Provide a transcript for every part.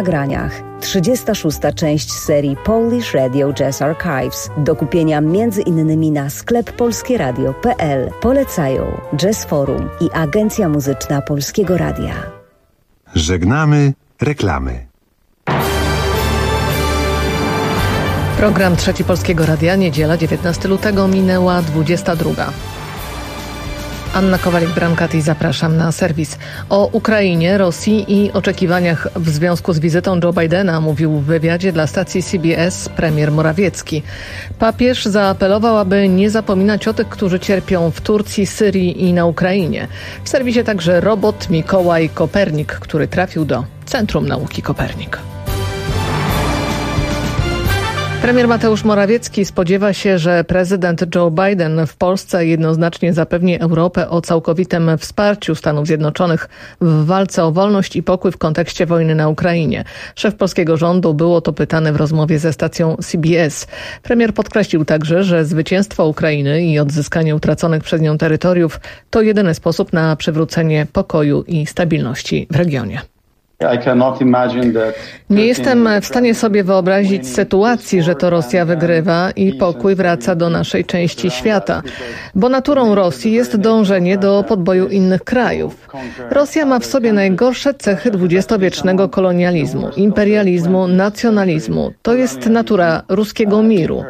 nagraniach. 36. część serii Polish Radio Jazz Archives. Do kupienia m.in. na sklep polskieradio.pl. Polecają Jazz Forum i Agencja Muzyczna Polskiego Radia. Żegnamy reklamy. Program Trzeci Polskiego Radia, niedziela 19 lutego, minęła 22. Anna Kowalik-Bramkat i zapraszam na serwis. O Ukrainie, Rosji i oczekiwaniach w związku z wizytą Joe Bidena mówił w wywiadzie dla stacji CBS premier Morawiecki. Papież zaapelował, aby nie zapominać o tych, którzy cierpią w Turcji, Syrii i na Ukrainie. W serwisie także robot Mikołaj Kopernik, który trafił do Centrum Nauki Kopernik. Premier Mateusz Morawiecki spodziewa się, że prezydent Joe Biden w Polsce jednoznacznie zapewni Europę o całkowitym wsparciu Stanów Zjednoczonych w walce o wolność i pokój w kontekście wojny na Ukrainie. Szef polskiego rządu był o to pytany w rozmowie ze stacją CBS. Premier podkreślił także, że zwycięstwo Ukrainy i odzyskanie utraconych przez nią terytoriów to jedyny sposób na przywrócenie pokoju i stabilności w regionie. Nie jestem w stanie sobie wyobrazić sytuacji, że to Rosja wygrywa i pokój wraca do naszej części świata, bo naturą Rosji jest dążenie do podboju innych krajów. Rosja ma w sobie najgorsze cechy dwudziestowiecznego kolonializmu, imperializmu, nacjonalizmu. To jest natura ruskiego miru.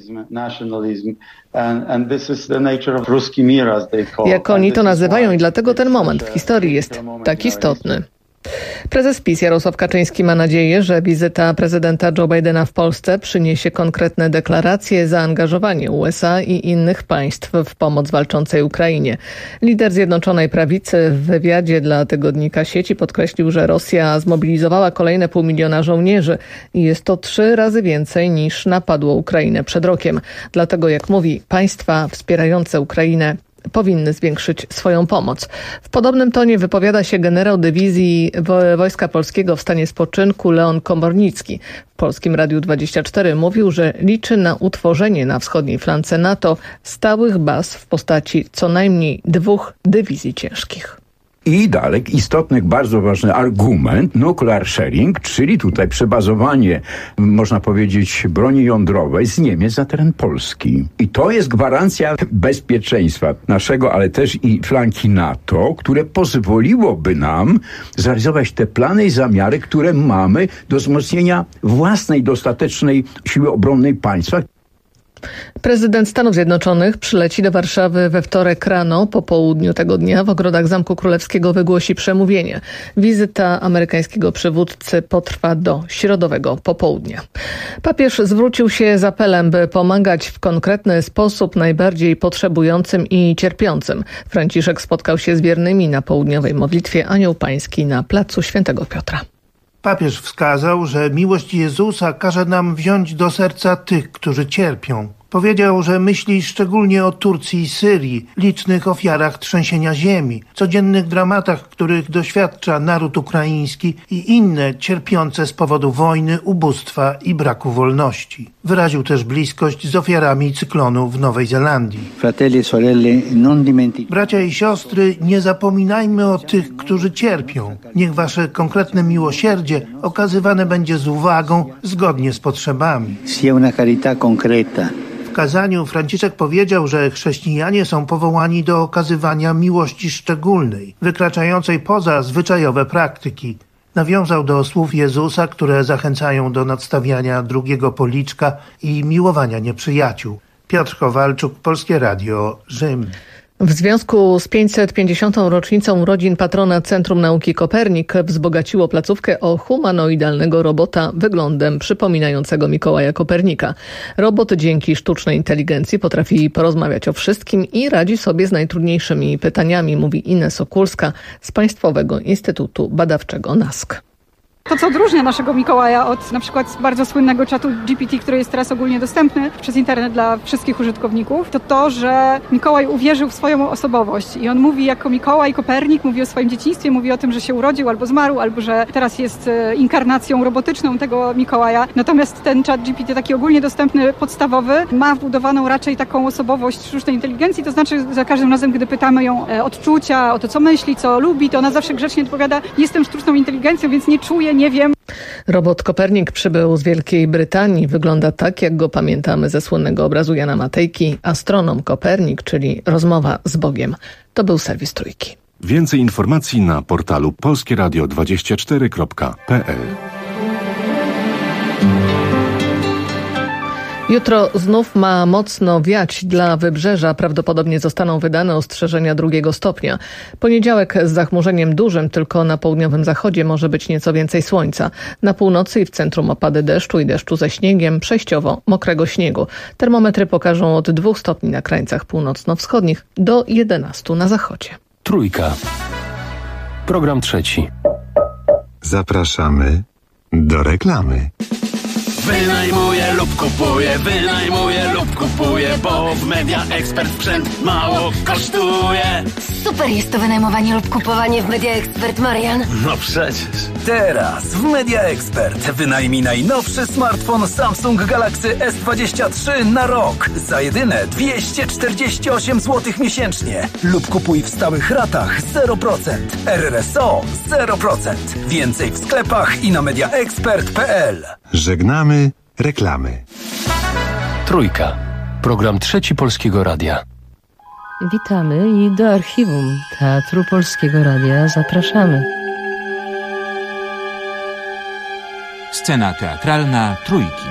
Jak oni to nazywają, i dlatego ten moment w historii jest tak istotny. Prezes PiS Jarosław Kaczyński ma nadzieję, że wizyta prezydenta Joe Bidena w Polsce przyniesie konkretne deklaracje, zaangażowanie USA i innych państw w pomoc walczącej Ukrainie. Lider Zjednoczonej Prawicy w wywiadzie dla tygodnika Sieci podkreślił, że Rosja zmobilizowała kolejne 500 000 żołnierzy i jest to 3 razy więcej niż napadło Ukrainę przed rokiem. Dlatego, jak mówi, państwa wspierające Ukrainę powinny zwiększyć swoją pomoc. W podobnym tonie wypowiada się generał dywizji Wojska Polskiego w stanie spoczynku Leon Komornicki. W Polskim Radiu 24 mówił, że liczy na utworzenie na wschodniej flance NATO stałych baz w postaci co najmniej 2 dywizji ciężkich. I dalej istotny, bardzo ważny argument, nuclear sharing, czyli tutaj przebazowanie, można powiedzieć, broni jądrowej z Niemiec na teren Polski. I to jest gwarancja bezpieczeństwa naszego, ale też i flanki NATO, które pozwoliłoby nam zrealizować te plany i zamiary, które mamy do wzmocnienia własnej dostatecznej siły obronnej państwa. Prezydent Stanów Zjednoczonych przyleci do Warszawy we wtorek rano. Po południu tego dnia w ogrodach Zamku Królewskiego wygłosi przemówienie. Wizyta amerykańskiego przywódcy potrwa do środowego popołudnia. Papież zwrócił się z apelem, by pomagać w konkretny sposób najbardziej potrzebującym i cierpiącym. Franciszek spotkał się z wiernymi na południowej modlitwie Anioł Pański na placu Świętego Piotra. Papież wskazał, że miłość Jezusa każe nam wziąć do serca tych, którzy cierpią. Powiedział, że myśli szczególnie o Turcji i Syrii, licznych ofiarach trzęsienia ziemi, codziennych dramatach, których doświadcza naród ukraiński i inne cierpiące z powodu wojny, ubóstwa i braku wolności. Wyraził też bliskość z ofiarami cyklonu w Nowej Zelandii. Bracia i siostry, nie zapominajmy o tych, którzy cierpią. Niech wasze konkretne miłosierdzie okazywane będzie z uwagą, zgodnie z potrzebami. W kazaniu Franciszek powiedział, że chrześcijanie są powołani do okazywania miłości szczególnej, wykraczającej poza zwyczajowe praktyki. Nawiązał do słów Jezusa, które zachęcają do nadstawiania drugiego policzka i miłowania nieprzyjaciół. Piotr Kowalczuk, Polskie Radio, Rzym. W związku z 550. rocznicą urodzin patrona Centrum Nauki Kopernik wzbogaciło placówkę o humanoidalnego robota wyglądem przypominającego Mikołaja Kopernika. Robot dzięki sztucznej inteligencji potrafi porozmawiać o wszystkim i radzi sobie z najtrudniejszymi pytaniami, mówi Ines Okulska z Państwowego Instytutu Badawczego NASK. To, co odróżnia naszego Mikołaja od na przykład bardzo słynnego czatu GPT, który jest teraz ogólnie dostępny przez internet dla wszystkich użytkowników, to to, że Mikołaj uwierzył w swoją osobowość i on mówi jako Mikołaj Kopernik, mówi o swoim dzieciństwie, mówi o tym, że się urodził albo zmarł, albo że teraz jest inkarnacją robotyczną tego Mikołaja. Natomiast ten czat GPT, taki ogólnie dostępny, podstawowy, ma wbudowaną raczej taką osobowość sztucznej inteligencji, to znaczy za każdym razem, gdy pytamy ją odczucia, o to, co myśli, co lubi, to ona zawsze grzecznie odpowiada: jestem sztuczną inteligencją, więc nie czuję, nie wiem. Robot Kopernik przybył z Wielkiej Brytanii. Wygląda tak, jak go pamiętamy ze słynnego obrazu Jana Matejki. Astronom Kopernik, czyli rozmowa z Bogiem. To był serwis Trójki. Więcej informacji na portalu polskieradio24.pl. Jutro znów ma mocno wiać dla wybrzeża. Prawdopodobnie zostaną wydane ostrzeżenia 2 stopnia. Poniedziałek z zachmurzeniem dużym, tylko na południowym zachodzie może być nieco więcej słońca. Na północy i w centrum opady deszczu i deszczu ze śniegiem, przejściowo mokrego śniegu. Termometry pokażą od 2 stopni na krańcach północno-wschodnich do 11 na zachodzie. Trójka. Program trzeci. Zapraszamy do reklamy. Wynajmuję lub kupuję, bo w Media Expert sprzęt mało kosztuje. Super jest to wynajmowanie lub kupowanie w Media Expert, Marian. No przecież. Teraz w Media Expert wynajmij najnowszy smartfon Samsung Galaxy S23 na rok za jedyne 248 zł miesięcznie lub kupuj w stałych ratach 0%. RRSO 0%. Więcej w sklepach i na mediaexpert.pl. Żegnamy reklamy. Trójka. Program trzeci Polskiego Radia. Witamy i do archiwum Teatru Polskiego Radia zapraszamy. Scena teatralna Trójki.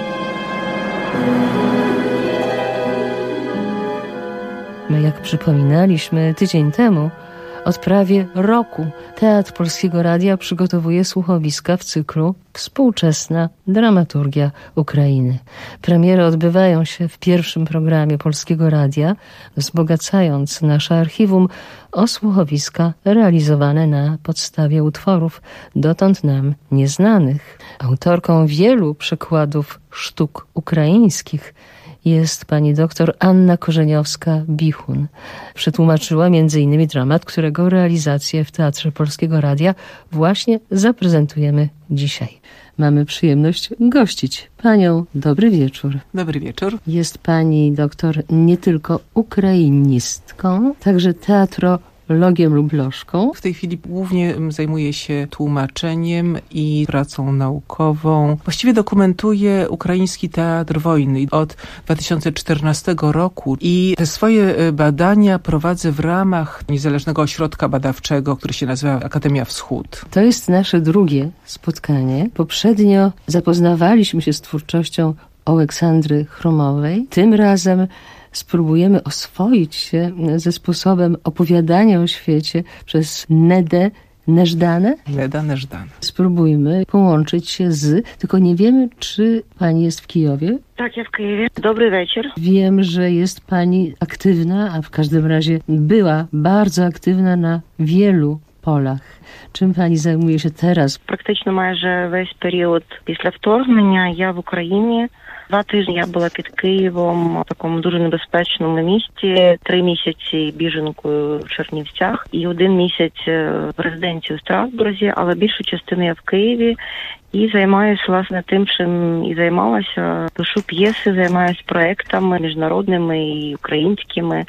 My, jak przypominaliśmy tydzień temu, od prawie roku Teatr Polskiego Radia przygotowuje słuchowiska w cyklu Współczesna dramaturgia Ukrainy. Premiery odbywają się w pierwszym programie Polskiego Radia, wzbogacając nasze archiwum o słuchowiska realizowane na podstawie utworów dotąd nam nieznanych. Autorką wielu przekładów sztuk ukraińskich jest pani doktor Anna Korzeniowska-Bichun. Przetłumaczyła m.in. dramat, którego realizację w Teatrze Polskiego Radia właśnie zaprezentujemy dzisiaj. Mamy przyjemność gościć panią. Dobry wieczór. Dobry wieczór. Jest pani doktor nie tylko ukrainistką, także teatrologiem lub lożką. W tej chwili głównie zajmuję się tłumaczeniem i pracą naukową. Właściwie dokumentuję ukraiński teatr wojny od 2014 roku i te swoje badania prowadzę w ramach niezależnego ośrodka badawczego, który się nazywa Akademia Wschód. To jest nasze drugie spotkanie. Poprzednio zapoznawaliśmy się z twórczością Aleksandry Chromowej. Tym razem spróbujemy oswoić się ze sposobem opowiadania o świecie przez Nedę Neżdanę. Neda Neżdana. Spróbujmy połączyć się tylko nie wiemy, czy pani jest w Kijowie. Tak, ja w Kijowie. Dobry wieczór. Wiem, że jest pani aktywna, a w każdym razie była bardzo aktywna na wielu polach. Czym pani zajmuje się teraz? Практично майже весь період після вторгнення я в Україні. 2 тижні я була під Києвом в такому дуже небезпечному місті. 3 місяці біженкою в Чернівцях і 1 місяць в резиденції у Страсбурзі, але більшу частину я в Києві. І займаюся, власне, тим, чим і займалася. Пишу п'єси, займаюся проєктами міжнародними і українськими.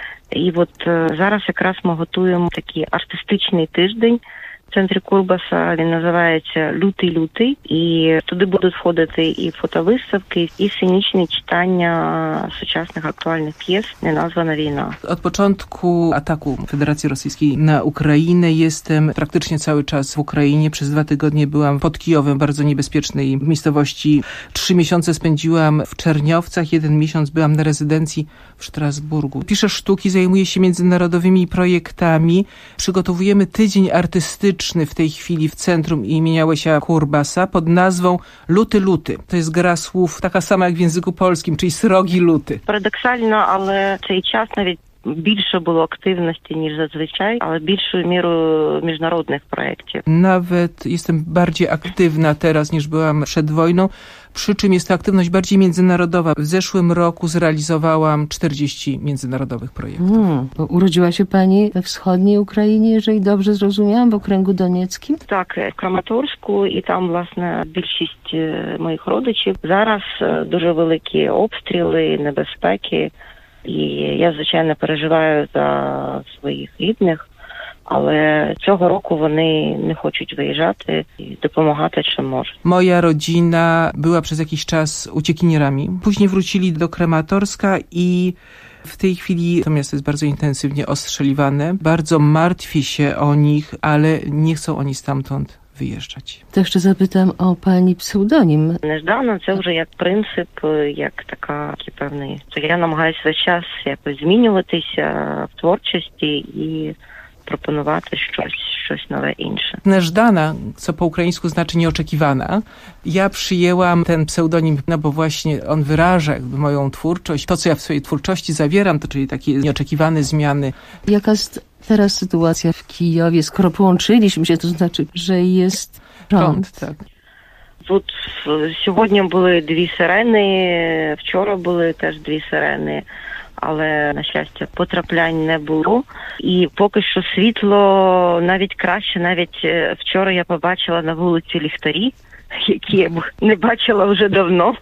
І от зараз якраз ми готуємо такий артистичний тиждень в центрі Курбаса. Він називається «Лютий-лютий». І туди будуть входити і фотовиставки, і сценічні читання сучасних актуальnych pjes «Неназвана війна». Od początku ataku Federacji Rosyjskiej na Ukrainę jestem praktycznie cały czas w Ukrainie. Przez 2 tygodnie byłam pod Kijowem, bardzo niebezpiecznej miejscowości. 3 miesiące spędziłam w Czerniowcach, 1 miesiąc byłam na rezydencji w Strasburgu. Piszę sztuki, zajmuję się międzynarodowymi projektami. Przygotowujemy tydzień artystyczny w tej chwili w centrum imienia Łysia Kurbasa pod nazwą Luty-Luty. To jest gra słów taka sama jak w języku polskim, czyli srogi luty. Paradoksalno, ale цей час навіть більше було активності, ніж зазвичай, але більшою мірою міжнародних проєктів. Nawet jestem bardziej aktywna teraz niż byłam przed wojną, przy czym jest to aktywność bardziej międzynarodowa. W zeszłym roku zrealizowałam 40 międzynarodowych projektów. Bo urodziła się pani we wschodniej Ukrainie, jeżeli dobrze zrozumiałam, w okręgu donieckim? Так, в Краматорську, і там, власне, більшість моїх родичів. Зараз дуже великі обстріли, небезпеки. І я, звичайно, переживаю за своїх рідних, але цього року вони не хочуть виїжджати і допомагати, czym może. Moja rodzina była przez jakiś czas uciekinierami. Później wrócili do Krematorska i w tej chwili to miasto jest bardzo intensywnie ostrzeliwane. Bardzo martwię się o nich, ale nie chcą oni stamtąd wyjeżdżać. To jeszcze zapytam o pani pseudonim. Неждано це вже як принцип, як такий певний. То я намагаюся весь час якось змінюватися в творчості і proponować coś nowe, insze. Neżdana, co po ukraińsku znaczy nieoczekiwana. Ja przyjęłam ten pseudonim, no bo właśnie on wyraża jakby moją twórczość. To, co ja w swojej twórczości zawieram, to czyli takie nieoczekiwane zmiany. Jaka jest teraz sytuacja w Kijowie, skoro połączyliśmy się, to znaczy, że jest prąd. Tak. Тут сьогодні були 2 сирени, вчора були теж 2 сирени. Але, на щастя, потраплянь не було. І поки що світло навіть краще. Навіть вчора я побачила на вулиці ліхтарі, які я не бачила вже давно.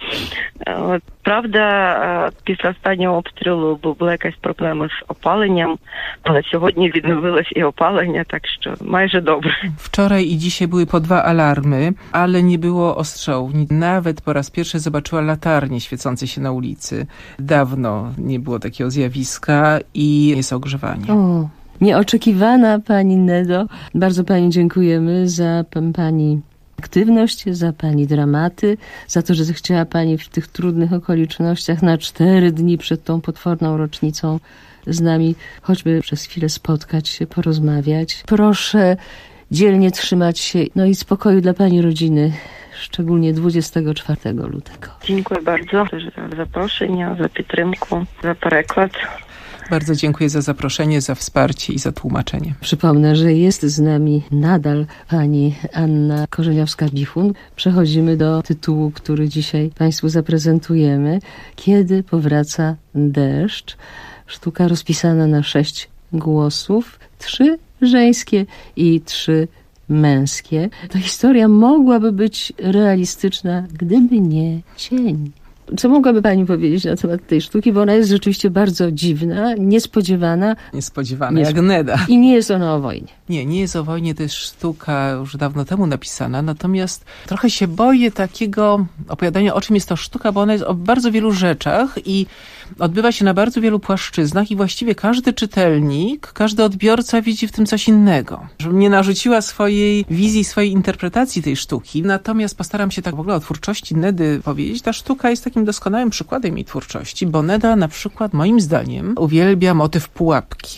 Правда, після останнього обстрілу була якась проблема з опаленням, але сьогодні відновилось і опалення, так що майже добре. Wczoraj i dzisiaj były po 2 alarmy, ale nie było ostrzału. Nawet po raz pierwszy zobaczyła latarnie świecące się na ulicy. Dawno nie było takiego zjawiska i jest ogrzewanie. O, nieoczekiwana pani Nedo. Bardzo pani dziękujemy za pani aktywność, za pani dramaty, za to, że zechciała pani w tych trudnych okolicznościach na 4 dni przed tą potworną rocznicą z nami choćby przez chwilę spotkać się, porozmawiać. Proszę dzielnie trzymać się, no i spokoju dla pani rodziny, szczególnie 24 lutego. Dziękuję bardzo za zaproszenie, za підтримку, za переклад. Bardzo dziękuję za zaproszenie, za wsparcie i za tłumaczenie. Przypomnę, że jest z nami nadal pani Anna Korzeniowska-Bichun. Przechodzimy do tytułu, który dzisiaj państwu zaprezentujemy. Kiedy powraca deszcz? Sztuka rozpisana na 6 głosów, 3 żeńskie i 3 męskie. Ta historia mogłaby być realistyczna, gdyby nie cień. Co mogłaby pani powiedzieć na temat tej sztuki, bo ona jest rzeczywiście bardzo dziwna, niespodziewana. Niespodziewana, jak Neda. I nie jest ona o wojnie. Nie jest o wojnie, to jest sztuka już dawno temu napisana, natomiast trochę się boję takiego opowiadania, o czym jest to sztuka, bo ona jest o bardzo wielu rzeczach i odbywa się na bardzo wielu płaszczyznach i właściwie każdy czytelnik, każdy odbiorca widzi w tym coś innego. Żebym nie narzuciła swojej wizji, swojej interpretacji tej sztuki, natomiast postaram się tak w ogóle o twórczości Nedy powiedzieć. Ta sztuka jest takim doskonałym przykładem jej twórczości, bo Neda na przykład moim zdaniem uwielbia motyw pułapki.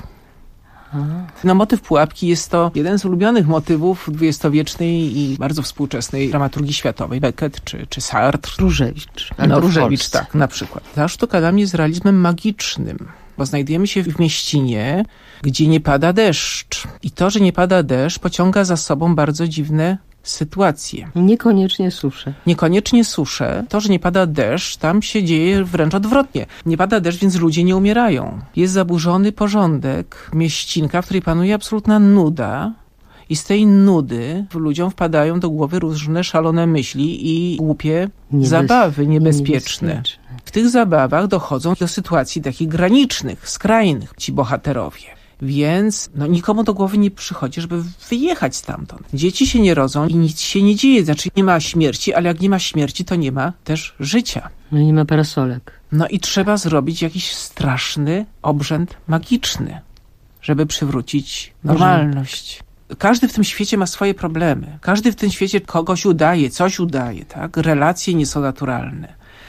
No, motyw pułapki jest to jeden z ulubionych motywów dwudziestowiecznej i bardzo współczesnej dramaturgii światowej. Beckett czy Sartre. Różewicz. No, Różewicz, tak, na przykład. Ta sztuka dla mnie jest realizmem magicznym, bo znajdujemy się w mieścinie, gdzie nie pada deszcz. I to, że nie pada deszcz, pociąga za sobą bardzo dziwne sytuacje. Niekoniecznie susze. Niekoniecznie susze. To, że nie pada deszcz, tam się dzieje wręcz odwrotnie. Nie pada deszcz, więc ludzie nie umierają. Jest zaburzony porządek, mieścinka, w której panuje absolutna nuda. I z tej nudy ludziom wpadają do głowy różne szalone myśli i głupie zabawy niebezpieczne. W tych zabawach dochodzą do sytuacji takich granicznych, skrajnych, ci bohaterowie. Więc nikomu do głowy nie przychodzi, żeby wyjechać stamtąd. Dzieci się nie rodzą i nic się nie dzieje. Znaczy nie ma śmierci, ale jak nie ma śmierci, to nie ma też życia. No nie ma parasolek. No i trzeba zrobić jakiś straszny obrzęd magiczny, żeby przywrócić normalność. Każdy w tym świecie ma swoje problemy. Każdy w tym świecie kogoś udaje, coś udaje, tak? Relacje nie są naturalne.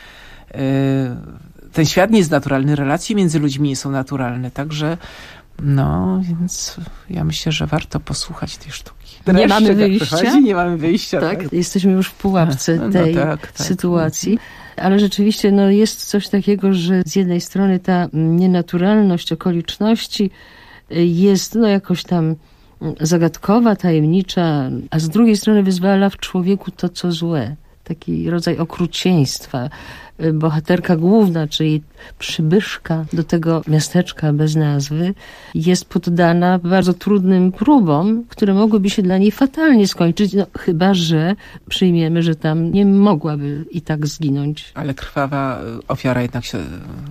Ten świat nie jest naturalny, relacje między ludźmi nie są naturalne, także więc ja myślę, że warto posłuchać tej sztuki. Nie mamy wyjścia? Nie mamy wyjścia. Tak? Jesteśmy już w pułapce tej sytuacji. Ale rzeczywiście jest coś takiego, że z jednej strony ta nienaturalność okoliczności jest jakoś tam zagadkowa, tajemnicza, a z drugiej strony wyzwala w człowieku to, co złe. Taki rodzaj okrucieństwa. Bohaterka główna, czyli przybyszka do tego miasteczka bez nazwy, jest poddana bardzo trudnym próbom, które mogłyby się dla niej fatalnie skończyć, chyba że przyjmiemy, że tam nie mogłaby i tak zginąć. Ale krwawa ofiara jednak się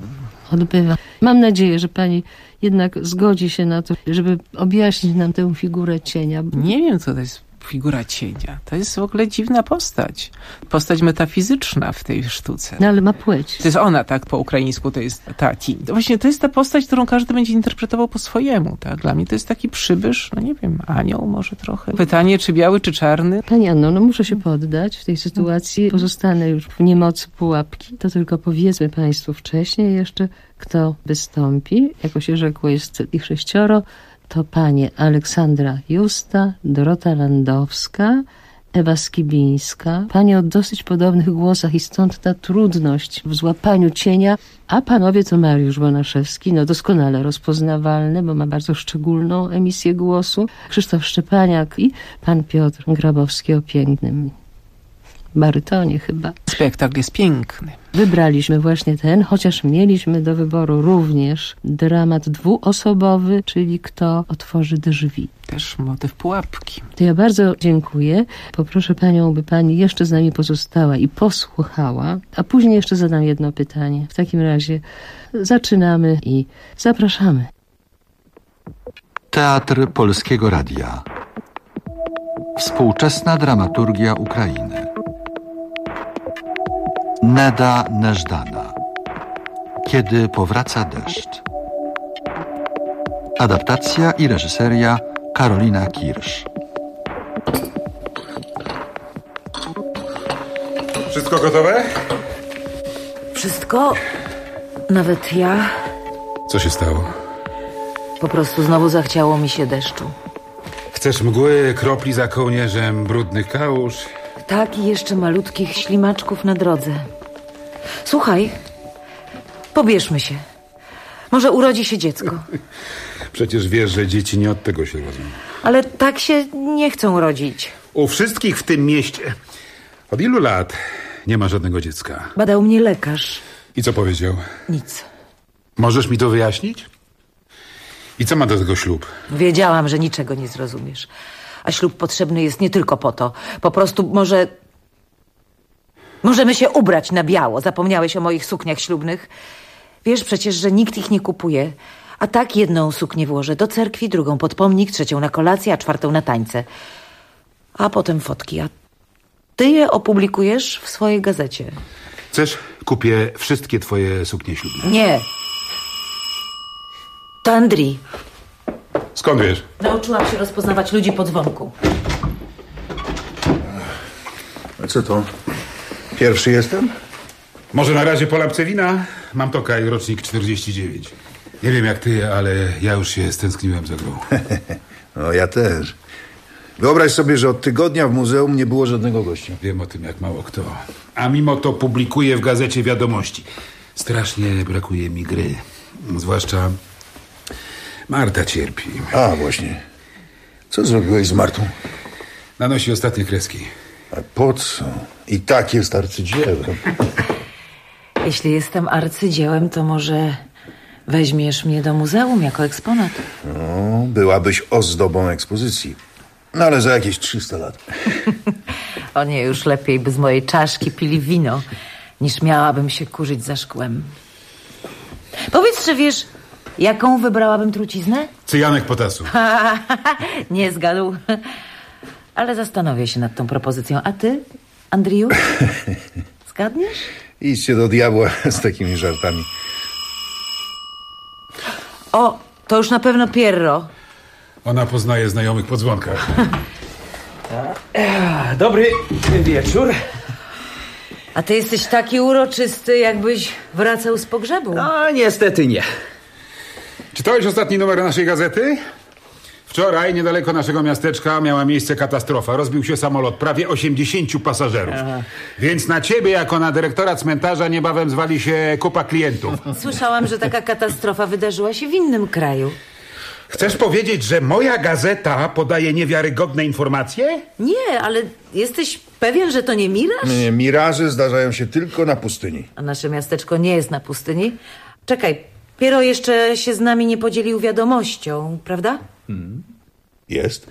odbywa. Mam nadzieję, że pani jednak zgodzi się na to, żeby objaśnić nam tę figurę cienia. Nie wiem, co to jest figura cienia. To jest w ogóle dziwna postać. Postać metafizyczna w tej sztuce. No ale ma płeć. To jest ona, tak, po ukraińsku to jest Tati. To właśnie to jest ta postać, którą każdy będzie interpretował po swojemu, tak? Dla mnie to jest taki przybysz, no nie wiem, anioł może trochę. Pytanie, czy biały, czy czarny? Pani Anno, no muszę się poddać w tej sytuacji. Pozostanę już w niemocy pułapki. To tylko powiedzmy państwu wcześniej jeszcze, kto wystąpi. Jako się rzekło, jest ich 6. To panie Aleksandra Justa, Dorota Landowska, Ewa Skibińska. Panie o dosyć podobnych głosach i stąd ta trudność w złapaniu cienia. A panowie to Mariusz Bonaszewski, no doskonale rozpoznawalny, bo ma bardzo szczególną emisję głosu. Krzysztof Szczepaniak i pan Piotr Grabowski o pięknym barytonie chyba. Spektakl jest piękny. Wybraliśmy właśnie ten, chociaż mieliśmy do wyboru również dramat dwuosobowy, czyli Kto otworzy drzwi. Też motyw pułapki. To ja bardzo dziękuję. Poproszę panią, by pani jeszcze z nami pozostała i posłuchała, a później jeszcze zadam jedno pytanie. W takim razie zaczynamy i zapraszamy. Teatr Polskiego Radia. Współczesna dramaturgia Ukrainy. Neda Neżdana. Kiedy powraca deszcz. Adaptacja i reżyseria Karolina Kirsch. Wszystko gotowe? Wszystko? Nawet ja? Co się stało? Po prostu znowu zachciało mi się deszczu. Chcesz mgły, kropli za kołnierzem, brudnych kałuż? Tak, i jeszcze malutkich ślimaczków na drodze. Słuchaj, pobierzmy się. Może urodzi się dziecko. Przecież wiesz, że dzieci nie od tego się rodzą. Ale tak się nie chcą rodzić. U wszystkich w tym mieście. Od ilu lat nie ma żadnego dziecka? Badał mnie lekarz. I co powiedział? Nic. Możesz mi to wyjaśnić? I co ma do tego ślub? Wiedziałam, że niczego nie zrozumiesz. A ślub potrzebny jest nie tylko po to. Po prostu możemy się ubrać na biało. Zapomniałeś o moich sukniach ślubnych? Wiesz przecież, że nikt ich nie kupuje. A tak jedną suknię włożę do cerkwi, drugą pod pomnik, trzecią na kolację, a czwartą na tańce. A potem fotki. A ty je opublikujesz w swojej gazecie. Chcesz? Kupię wszystkie twoje suknie ślubne. Nie. To Andrii. Skąd wiesz? Nauczyłam się rozpoznawać ludzi po dzwonku. A co to? Pierwszy jestem? Może na razie po lampce wina? Mam Tokaj, rocznik 49. Nie wiem jak ty, ale ja już się stęskniłem za grą. No ja też. Wyobraź sobie, że od tygodnia w muzeum nie było żadnego gościa. Wiem o tym jak mało kto. A mimo to publikuję w gazecie wiadomości. Strasznie brakuje mi gry. Zwłaszcza Marta cierpi. A, właśnie. Co zrobiłeś z Martą? Nanosi ostatnie kreski. A po co? I tak jest arcydziełem. Jeśli jestem arcydziełem, to może weźmiesz mnie do muzeum jako eksponat? No, byłabyś ozdobą ekspozycji. No ale za jakieś 300 lat. O nie, już lepiej by z mojej czaszki pili wino, niż miałabym się kurzyć za szkłem. Powiedz, czy wiesz, jaką wybrałabym truciznę? Cyjanek potasu. Nie zgadł. Ale zastanowię się nad tą propozycją. A ty, Andriju? Zgadniesz? Idźcie do diabła z takimi żartami. O, to już na pewno Pierro. Ona poznaje znajomych po dzwonkach. Dobry wieczór. A ty jesteś taki uroczysty, jakbyś wracał z pogrzebu. No, niestety nie. Czytałeś ostatni numer naszej gazety? Wczoraj niedaleko naszego miasteczka miała miejsce katastrofa. Rozbił się samolot, prawie 80 pasażerów. Aha. Więc na ciebie, jako na dyrektora cmentarza, niebawem zwali się kupa klientów. Słyszałam, że taka katastrofa wydarzyła się w innym kraju. Chcesz powiedzieć, że moja gazeta podaje niewiarygodne informacje? Nie, ale jesteś pewien, że to nie miraż? Nie, miraże zdarzają się tylko na pustyni. A nasze miasteczko nie jest na pustyni. Czekaj, Piero jeszcze się z nami nie podzielił wiadomością, prawda? Jest?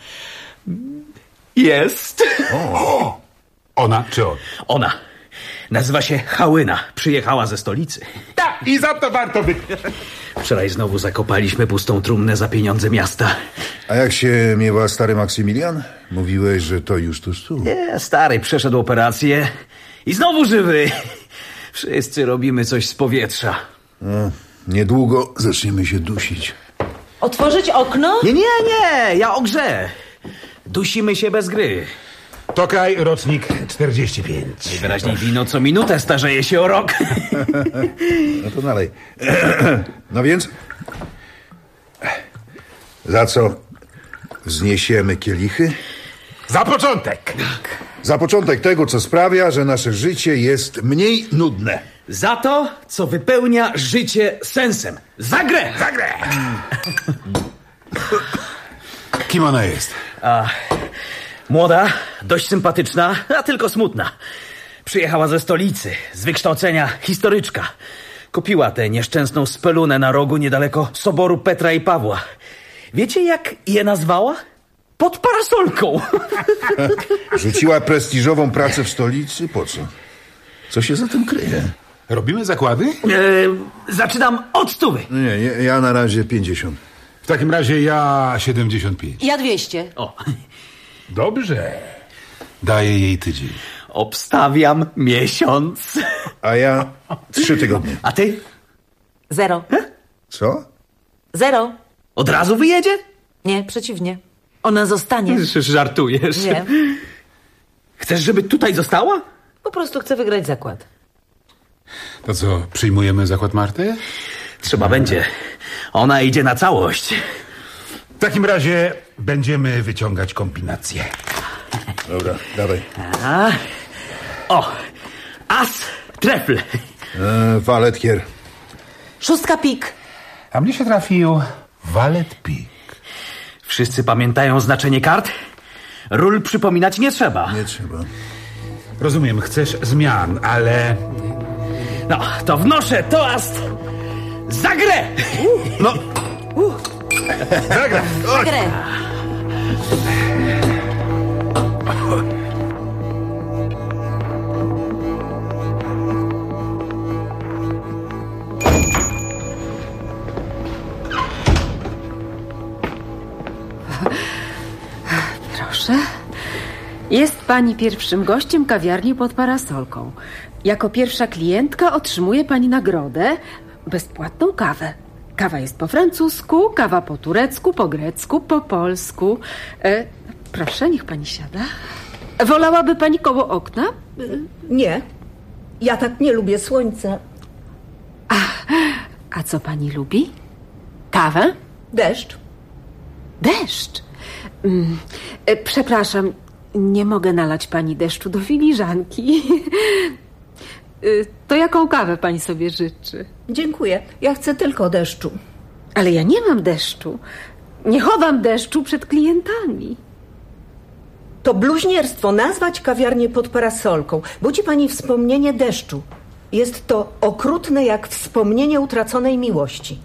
Jest. O! Ona czy on? Ona. Nazywa się Hałyna. Przyjechała ze stolicy. Tak! I za to warto być. Wczoraj znowu zakopaliśmy pustą trumnę za pieniądze miasta. A jak się miewa stary Maksymilian? Mówiłeś, że to Justus tu. Nie, stary przeszedł operację i znowu żywy. Wszyscy robimy coś z powietrza. No, niedługo zaczniemy się dusić. Otworzyć okno? Nie, ja o grze. Dusimy się bez gry. Tokaj, rocznik 45. Najwyraźniej wino co minutę starzeje się o rok. No to dalej. No więc? Za co wzniesiemy kielichy? Za początek. Za początek tego, co sprawia, że nasze życie jest mniej nudne. Za to, co wypełnia życie sensem. Za grę! Za grę! Kim ona jest? Młoda, dość sympatyczna, a tylko smutna. Przyjechała ze stolicy, z wykształcenia historyczka. Kupiła tę nieszczęsną spelunę na rogu niedaleko soboru Petra i Pawła. Wiecie, jak je nazwała? Pod parasolką. Rzuciła prestiżową pracę w stolicy? Po co? Co się za tym kryje? Robimy zakłady? Zaczynam od 100. Nie, ja na razie 50. W takim razie ja 75. Ja 200. O. Dobrze. Daję jej tydzień. Obstawiam miesiąc. A ja 3 tygodnie. A ty? 0. Co? 0. Od razu wyjedzie? Nie, przeciwnie. Ona zostanie. Żartujesz. Nie. Chcesz, żeby tutaj została? Po prostu chcę wygrać zakład. To co, przyjmujemy zakład Marty? Trzeba będzie. Ona idzie na całość. W takim razie będziemy wyciągać kombinację. Dobra, dawaj. As, trefl. Walet kier. 6 pik. A mnie się trafił walet pik. Wszyscy pamiętają znaczenie kart? Ról przypominać nie trzeba. Nie trzeba. Rozumiem, chcesz zmian, ale... No, to wnoszę toast za grę! Za grę! Za grę! Proszę. Jest pani pierwszym gościem kawiarni pod parasolką. Jako pierwsza klientka otrzymuje pani nagrodę, bezpłatną kawę. Kawa jest po francusku, kawa po turecku, po grecku, po polsku. Proszę, niech pani siada. Wolałaby pani koło okna? Nie. Ja tak nie lubię słońca. A co pani lubi? Kawę? Deszcz. Deszcz? Przepraszam, nie mogę nalać pani deszczu do filiżanki. To jaką kawę pani sobie życzy? Dziękuję. Ja chcę tylko deszczu. Ale ja nie mam deszczu. Nie chowam deszczu przed klientami. To bluźnierstwo nazwać kawiarnię pod parasolką. Budzi pani wspomnienie deszczu. Jest to okrutne jak wspomnienie utraconej miłości.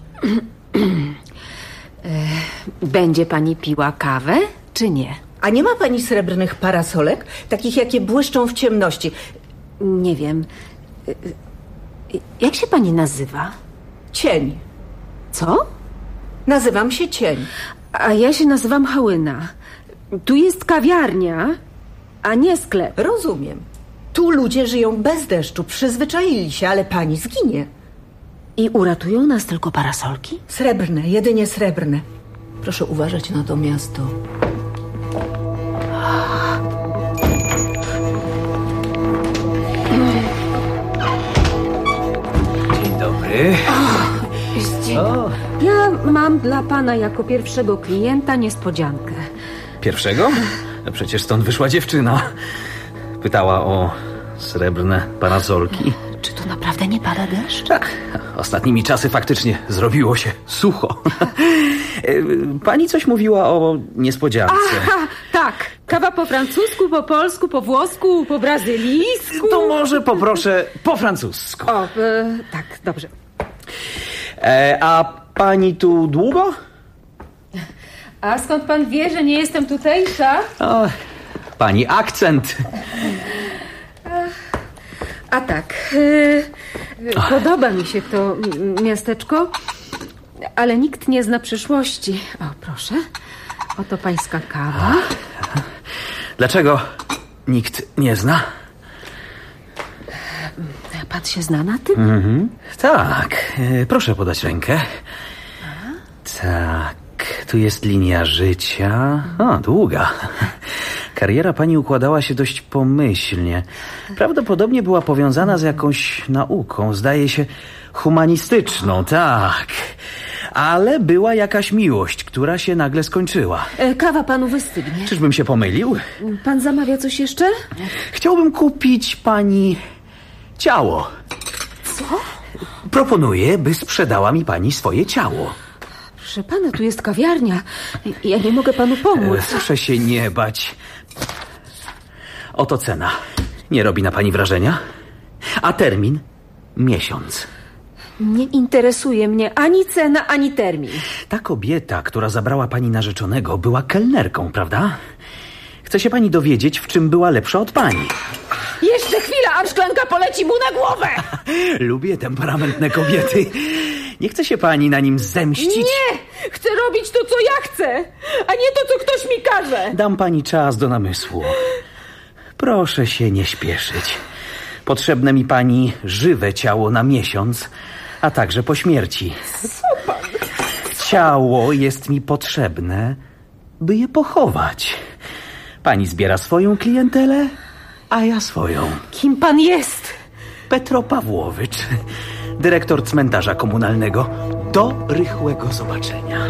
Będzie pani piła kawę, czy nie? A nie ma pani srebrnych parasolek? Takich, jakie błyszczą w ciemności. Nie wiem. Jak się pani nazywa? Cień. Co? Nazywam się Cień. A ja się nazywam Hałyna. Tu jest kawiarnia, a nie sklep. Rozumiem. Tu ludzie żyją bez deszczu, przyzwyczaili się, ale pani zginie. I uratują nas tylko parasolki? Srebrne, jedynie srebrne. Proszę uważać na to miasto. Dzień dobry. Ja mam dla pana jako pierwszego klienta niespodziankę. Pierwszego? Przecież stąd wyszła dziewczyna. Pytała o srebrne parasolki. Czy tu naprawdę nie pada deszcz? Tak, ostatnimi czasy faktycznie zrobiło się sucho. Pani coś mówiła o niespodziance. Aha, tak. Kawa po francusku, po polsku, po włosku, po brazylijsku. To może poproszę po francusku. Tak, dobrze. A pani tu długo? A skąd pan wie, że nie jestem tutejsza? Pani akcent. A tak. Podoba mi się to miasteczko, ale nikt nie zna przyszłości. O, proszę. Oto pańska kawa. Dlaczego nikt nie zna? Pan się zna na tym? Tak, proszę podać rękę. Tak, tu jest linia życia. O, długa. Kariera pani układała się dość pomyślnie. Prawdopodobnie była powiązana z jakąś nauką, zdaje się humanistyczną, tak. Ale była jakaś miłość, która się nagle skończyła. Kawa panu wystygnie. Czyżbym się pomylił? Pan zamawia coś jeszcze? Chciałbym kupić pani ciało. Co? Proponuję, by sprzedała mi pani swoje ciało. Proszę pana, tu jest kawiarnia. Ja nie mogę panu pomóc. Proszę się nie bać. Oto cena. Nie robi na pani wrażenia? A termin? Miesiąc. Nie interesuje mnie ani cena, ani termin. Ta kobieta, która zabrała pani narzeczonego, była kelnerką, prawda? Chce się pani dowiedzieć, w czym była lepsza od pani. Jeszcze chwila, a szklanka poleci mu na głowę! Lubię temperamentne kobiety. Nie chce się pani na nim zemścić? Nie! Chcę robić to, co ja chcę, a nie to, co ktoś mi każe. Dam pani czas do namysłu. Proszę się nie śpieszyć. Potrzebne mi pani żywe ciało na miesiąc, a także po śmierci. Co pan? Ciało jest mi potrzebne, by je pochować. Pani zbiera swoją klientelę, a ja swoją. Kim pan jest? Petro Pawłowicz, dyrektor cmentarza komunalnego. Do rychłego zobaczenia.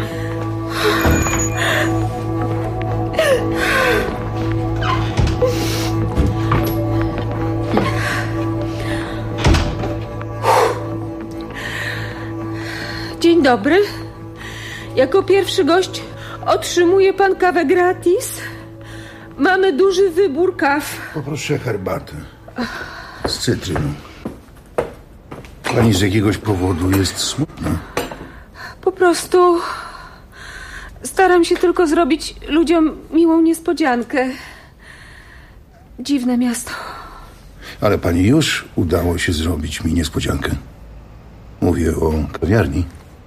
Dzień dobry. Jako pierwszy gość otrzymuje pan kawę gratis. Mamy duży wybór kaw. Poproszę herbatę z cytryną. Pani z jakiegoś powodu jest smutna? Po prostu staram się tylko zrobić ludziom miłą niespodziankę. Dziwne miasto. Ale pani już udało się zrobić mi niespodziankę. Mówię o kawiarni.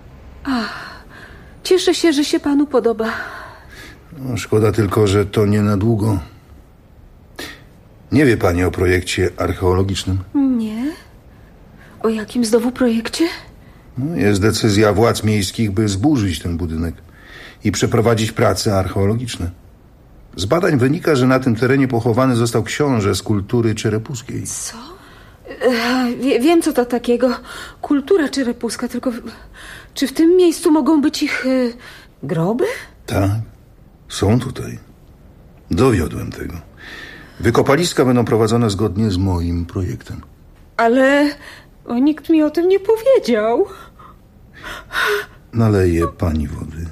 Cieszę się, że się panu podoba. No, szkoda tylko, że to nie na długo. Nie wie pani o projekcie archeologicznym? Nie. O jakim znowu projekcie? No, jest decyzja władz miejskich, by zburzyć ten budynek i przeprowadzić prace archeologiczne. Z badań wynika, że na tym terenie pochowany został książę z kultury czerepuskiej. Co? Wiem, co to takiego. Kultura czerepuska, tylko czy w tym miejscu mogą być ich groby? Tak, są tutaj. Dowiodłem tego. Wykopaliska będą prowadzone zgodnie z moim projektem. Ale nikt mi o tym nie powiedział. Naleję pani wody.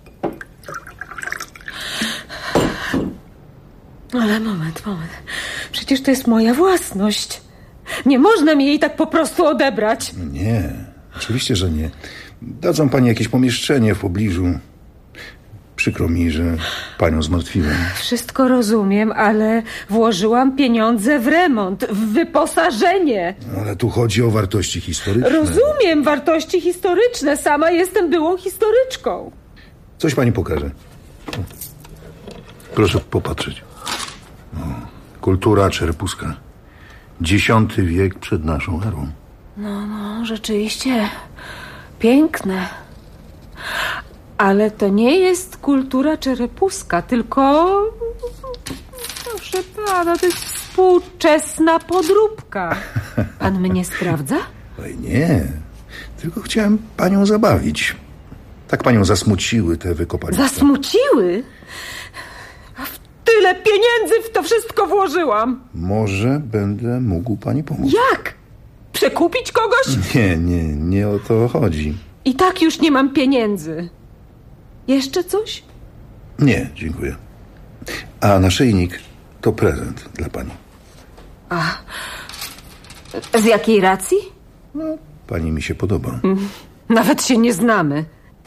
Ale moment. Przecież to jest moja własność. Nie można mi jej tak po prostu odebrać. Nie, oczywiście, że nie. Dadzą pani jakieś pomieszczenie w pobliżu. Przykro mi, że panią zmartwiłem. Wszystko rozumiem, ale włożyłam pieniądze w remont, w wyposażenie. Ale tu chodzi o wartości historyczne. Rozumiem wartości historyczne. Sama jestem byłą historyczką. Coś pani pokaże. Proszę popatrzeć. Kultura czerepuska. X wiek przed naszą erą. No, rzeczywiście. Piękne. Ale to nie jest kultura czerepuska, tylko... Proszę pana, to jest współczesna podróbka. Pan mnie sprawdza? Oj, nie. Tylko chciałem panią zabawić. Tak panią zasmuciły te wykopaliska. Zasmuciły? A w tyle pieniędzy w to wszystko włożyłam. Może będę mógł pani pomóc. Jak? Przekupić kogoś? Nie o to chodzi. I tak już nie mam pieniędzy. Jeszcze coś? Nie, dziękuję. A naszyjnik to prezent dla pani. A z jakiej racji? No, pani mi się podoba. Nawet się nie znamy.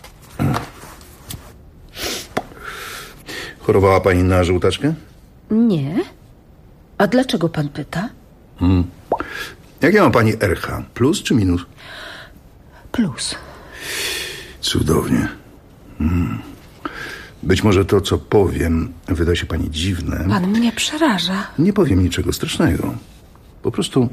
Chorowała pani na żółtaczkę? Nie. A dlaczego pan pyta? Jakie ma pani RH? Plus czy minus? Plus. Cudownie. Być może to, co powiem, wyda się pani dziwne. Pan mnie przeraża. Nie powiem niczego strasznego. Po prostu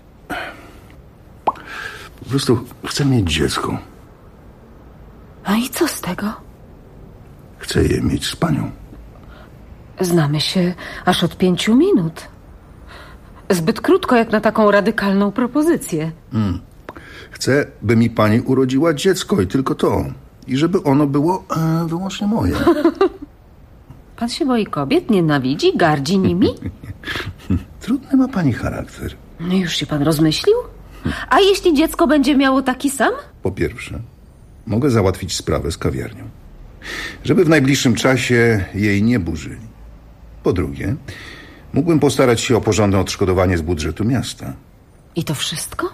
chcę mieć dziecko. A i co z tego? Chcę je mieć z panią. Znamy się aż od 5 minut. Zbyt krótko jak na taką radykalną propozycję. Chcę, by mi pani urodziła dziecko i tylko to. I żeby ono było wyłącznie moje. Pan się boi kobiet? Nienawidzi? Gardzi nimi? Trudny ma pani charakter. No już się pan rozmyślił? A jeśli dziecko będzie miało taki sam? Po pierwsze, mogę załatwić sprawę z kawiarnią, żeby w najbliższym czasie jej nie burzyli. Po drugie, mógłbym postarać się o porządne odszkodowanie z budżetu miasta. I to wszystko?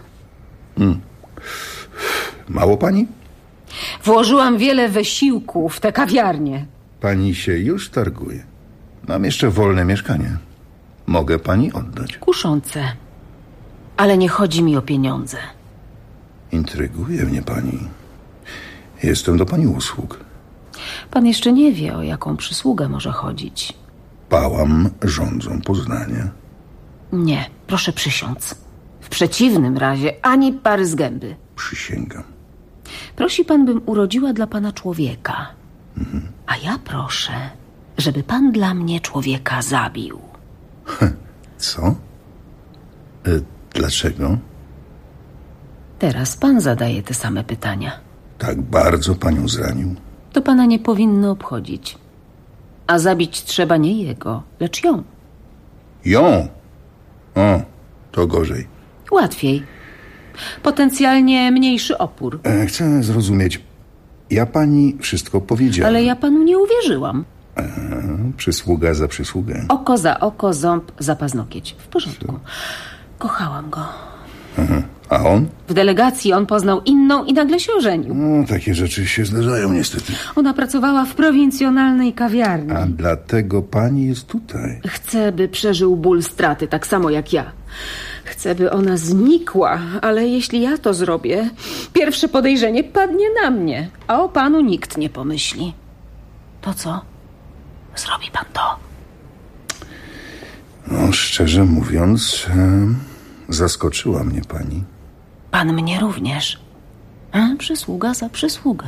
Mało pani? Włożyłam wiele wysiłku w tę kawiarnię. Pani się już targuje. Mam jeszcze wolne mieszkanie. Mogę pani oddać. Kuszące. Ale nie chodzi mi o pieniądze. Intryguje mnie pani. Jestem do pani usług. Pan jeszcze nie wie, o jaką przysługę może chodzić. Pałam rządzą Poznania. Nie, proszę przysiąc. W przeciwnym razie ani pary z gęby. Przysięgam. Prosi pan, bym urodziła dla pana człowieka. A ja proszę, żeby pan dla mnie człowieka zabił. Co? Dlaczego? Teraz pan zadaje te same pytania. Tak bardzo panią zranił? To pana nie powinno obchodzić. A zabić trzeba nie jego, lecz ją. Ją? O, to gorzej. Łatwiej. Potencjalnie mniejszy opór. Chcę zrozumieć. Ja pani wszystko powiedziałem. Ale ja panu nie uwierzyłam. Przysługa za przysługę. Oko za oko, ząb za paznokieć. W porządku. Kochałam go. A on? W delegacji on poznał inną i nagle się ożenił. No, takie rzeczy się zdarzają niestety. Ona pracowała w prowincjonalnej kawiarni. A dlatego pani jest tutaj. Chcę, by przeżył ból straty, tak samo jak ja. Chcę, by ona znikła, ale jeśli ja to zrobię, pierwsze podejrzenie padnie na mnie, a o panu nikt nie pomyśli. To co? Zrobi pan to? No, szczerze mówiąc, zaskoczyła mnie pani. Pan mnie również. Przysługa za przysługę.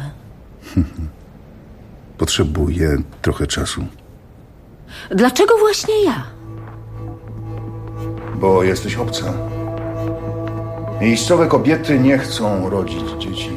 Potrzebuję trochę czasu. Dlaczego właśnie ja? Bo jesteś obca. Miejscowe kobiety nie chcą rodzić dzieci.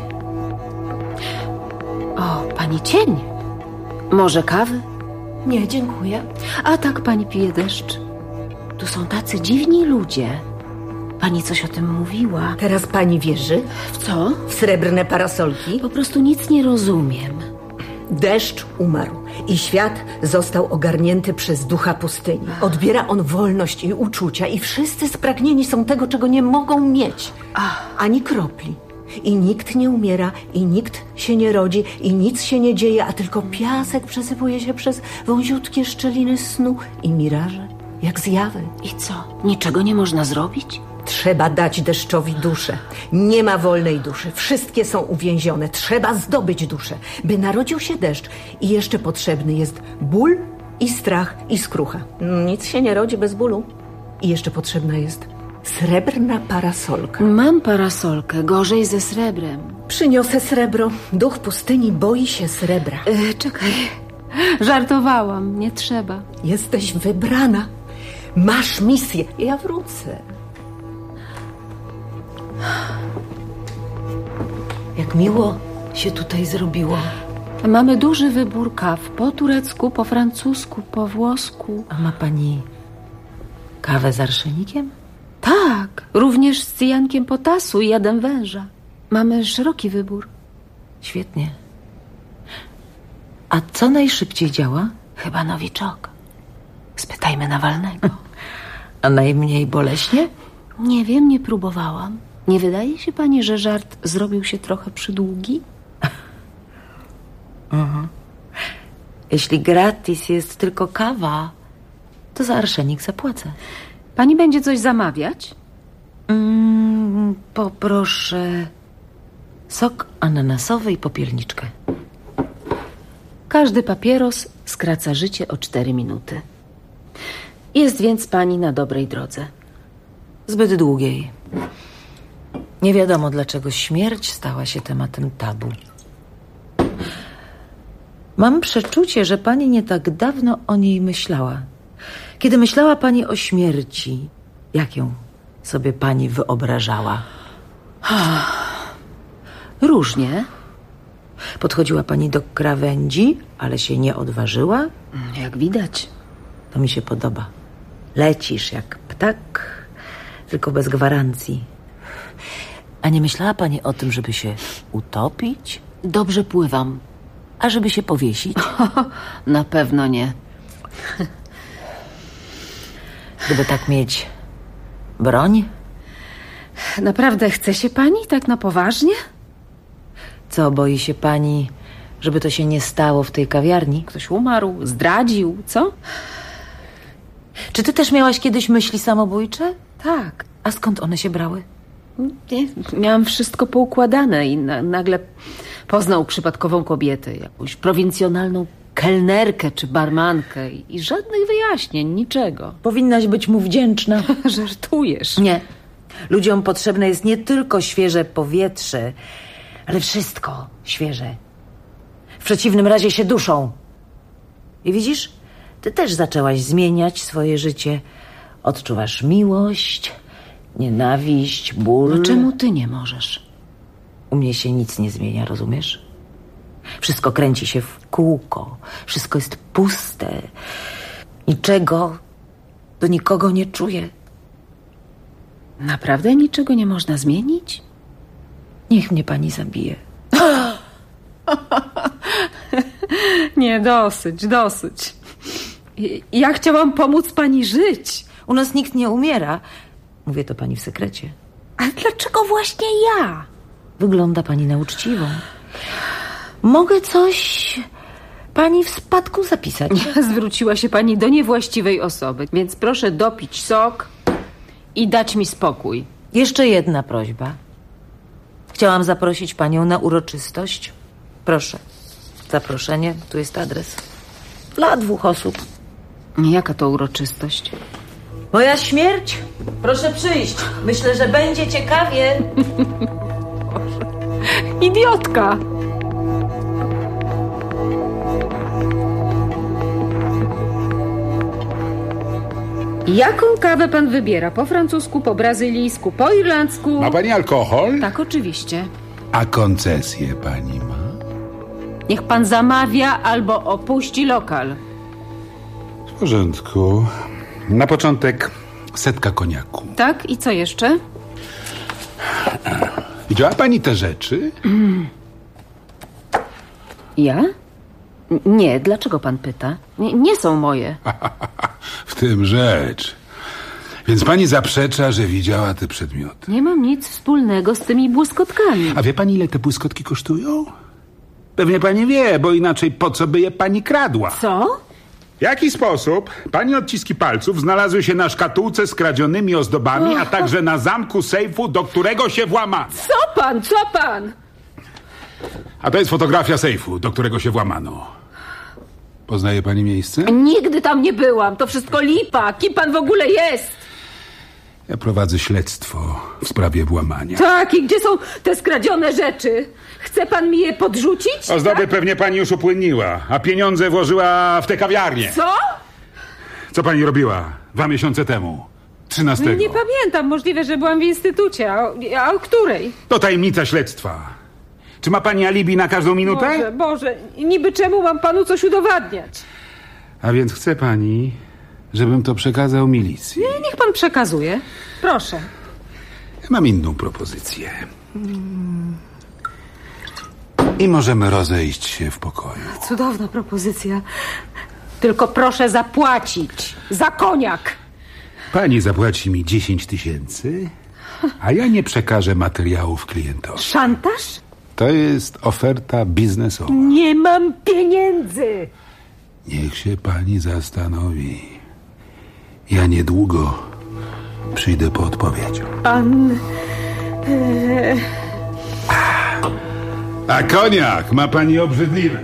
O, pani cień. Może kawy? Nie, dziękuję. A tak pani pije deszcz. Tu są tacy dziwni ludzie. Pani coś o tym mówiła. Teraz pani wierzy? W co? W srebrne parasolki? Po prostu nic nie rozumiem. Deszcz umarł i świat został ogarnięty przez ducha pustyni. Odbiera on wolność i uczucia i wszyscy spragnieni są tego, czego nie mogą mieć. Ani kropli. I nikt nie umiera, i nikt się nie rodzi, i nic się nie dzieje, a tylko piasek przesypuje się przez wąziutkie szczeliny snu i miraże, jak zjawy. I co? Niczego nie można zrobić? Trzeba dać deszczowi duszę. Nie ma wolnej duszy. Wszystkie są uwięzione. Trzeba zdobyć duszę, by narodził się deszcz. I jeszcze potrzebny jest ból i strach i skrucha. Nic się nie rodzi bez bólu. I jeszcze potrzebna jest srebrna parasolka. Mam parasolkę, gorzej ze srebrem. Przyniosę srebro. Duch pustyni boi się srebra. Czekaj. Żartowałam, nie trzeba. Jesteś wybrana. Masz misję. Ja wrócę. Jak miło się tutaj zrobiło. Mamy duży wybór kaw. Po turecku, po francusku, po włosku. A ma pani kawę z arszenikiem? Tak, również z cyjankiem potasu i jadem węża. Mamy szeroki wybór. Świetnie. A co najszybciej działa? Chyba nowiczok. Spytajmy Nawalnego. A najmniej boleśnie? Nie wiem, nie próbowałam. Nie wydaje się pani, że żart zrobił się trochę przydługi? Jeśli gratis jest tylko kawa, to za arszenik zapłacę. Pani będzie coś zamawiać? Poproszę sok ananasowy i popierniczkę. Każdy papieros skraca życie o 4 minuty. Jest więc pani na dobrej drodze. Zbyt długiej. Nie wiadomo, dlaczego śmierć stała się tematem tabu. Mam przeczucie, że pani nie tak dawno o niej myślała. Kiedy myślała pani o śmierci, jak ją sobie pani wyobrażała? Różnie. Podchodziła pani do krawędzi, ale się nie odważyła? Jak widać. To mi się podoba. Lecisz jak ptak, tylko bez gwarancji. A nie myślała pani o tym, żeby się utopić? Dobrze pływam. A żeby się powiesić? Na pewno nie. Gdyby tak mieć broń? Naprawdę chce się pani tak na poważnie? Co, boi się pani, żeby to się nie stało w tej kawiarni? Ktoś umarł, zdradził, co? Czy ty też miałaś kiedyś myśli samobójcze? Tak. A skąd one się brały? Nie, miałam wszystko poukładane i nagle poznał przypadkową kobietę, jakąś prowincjonalną kelnerkę czy barmankę i żadnych wyjaśnień, niczego. Powinnaś być mu wdzięczna. Żartujesz. Nie. Ludziom potrzebne jest nie tylko świeże powietrze, ale wszystko świeże. W przeciwnym razie się duszą. I widzisz, ty też zaczęłaś zmieniać swoje życie. Odczuwasz miłość, nienawiść, ból. No czemu ty nie możesz? U mnie się nic nie zmienia, rozumiesz? Wszystko kręci się w kółko. Wszystko jest puste. Niczego do nikogo nie czuję. Naprawdę niczego nie można zmienić? Niech mnie pani zabije. Nie, dosyć. Ja chciałam pomóc pani żyć. U nas nikt nie umiera. Mówię to pani w sekrecie. Ale dlaczego właśnie ja? Wygląda pani na uczciwą. Mogę coś pani w spadku zapisać? Zwróciła się pani do niewłaściwej osoby, więc proszę dopić sok i dać mi spokój. Jeszcze jedna prośba. Chciałam zaprosić panią na uroczystość. Proszę. Zaproszenie, tu jest adres. Dla 2 osób. Jaka to uroczystość? Moja śmierć? Proszę przyjść. Myślę, że będzie ciekawie. Idiotka! Jaką kawę pan wybiera? Po francusku, po brazylijsku, po irlandzku? Ma pani alkohol? Tak, oczywiście. A koncesję pani ma? Niech pan zamawia albo opuści lokal. W porządku. Na początek 100 koniaku. Tak, i co jeszcze? Widziała pani te rzeczy? Ja? Nie, dlaczego pan pyta? Nie są moje. W tym rzecz. Więc pani zaprzecza, że widziała te przedmioty. Nie mam nic wspólnego z tymi błyskotkami. A wie pani, ile te błyskotki kosztują? Pewnie pani wie, bo inaczej po co by je pani kradła? Co? W jaki sposób pani odciski palców znalazły się na szkatułce z kradzionymi ozdobami, a także na zamku sejfu, do którego się włamano? Co pan? A to jest fotografia sejfu, do którego się włamano. Poznaje pani miejsce? Nigdy tam nie byłam. To wszystko lipa. Kim pan w ogóle jest? Ja prowadzę śledztwo w sprawie włamania. Tak, i gdzie są te skradzione rzeczy? Chce pan mi je podrzucić? Ozdoby pewnie pani już upłynniła, a pieniądze włożyła w tę kawiarnię. Co? Co pani robiła 2 miesiące temu? 13. Nie pamiętam. Możliwe, że byłam w instytucie. A o której? To tajemnica śledztwa. Czy ma pani alibi na każdą minutę? Boże, niby czemu mam panu coś udowadniać? A więc chce pani, żebym to przekazał milicji? Nie, niech pan przekazuje. Proszę. Ja mam inną propozycję. I możemy rozejść się w pokoju. Cudowna propozycja. Tylko proszę zapłacić. Za koniak. Pani zapłaci mi 10 000, a ja nie przekażę materiałów klientowi. Szantaż? To jest oferta biznesowa. Nie mam pieniędzy. Niech się pani zastanowi. Ja niedługo Przyjdę po odpowiedź. Pan... A koniak ma pani obrzydliwy.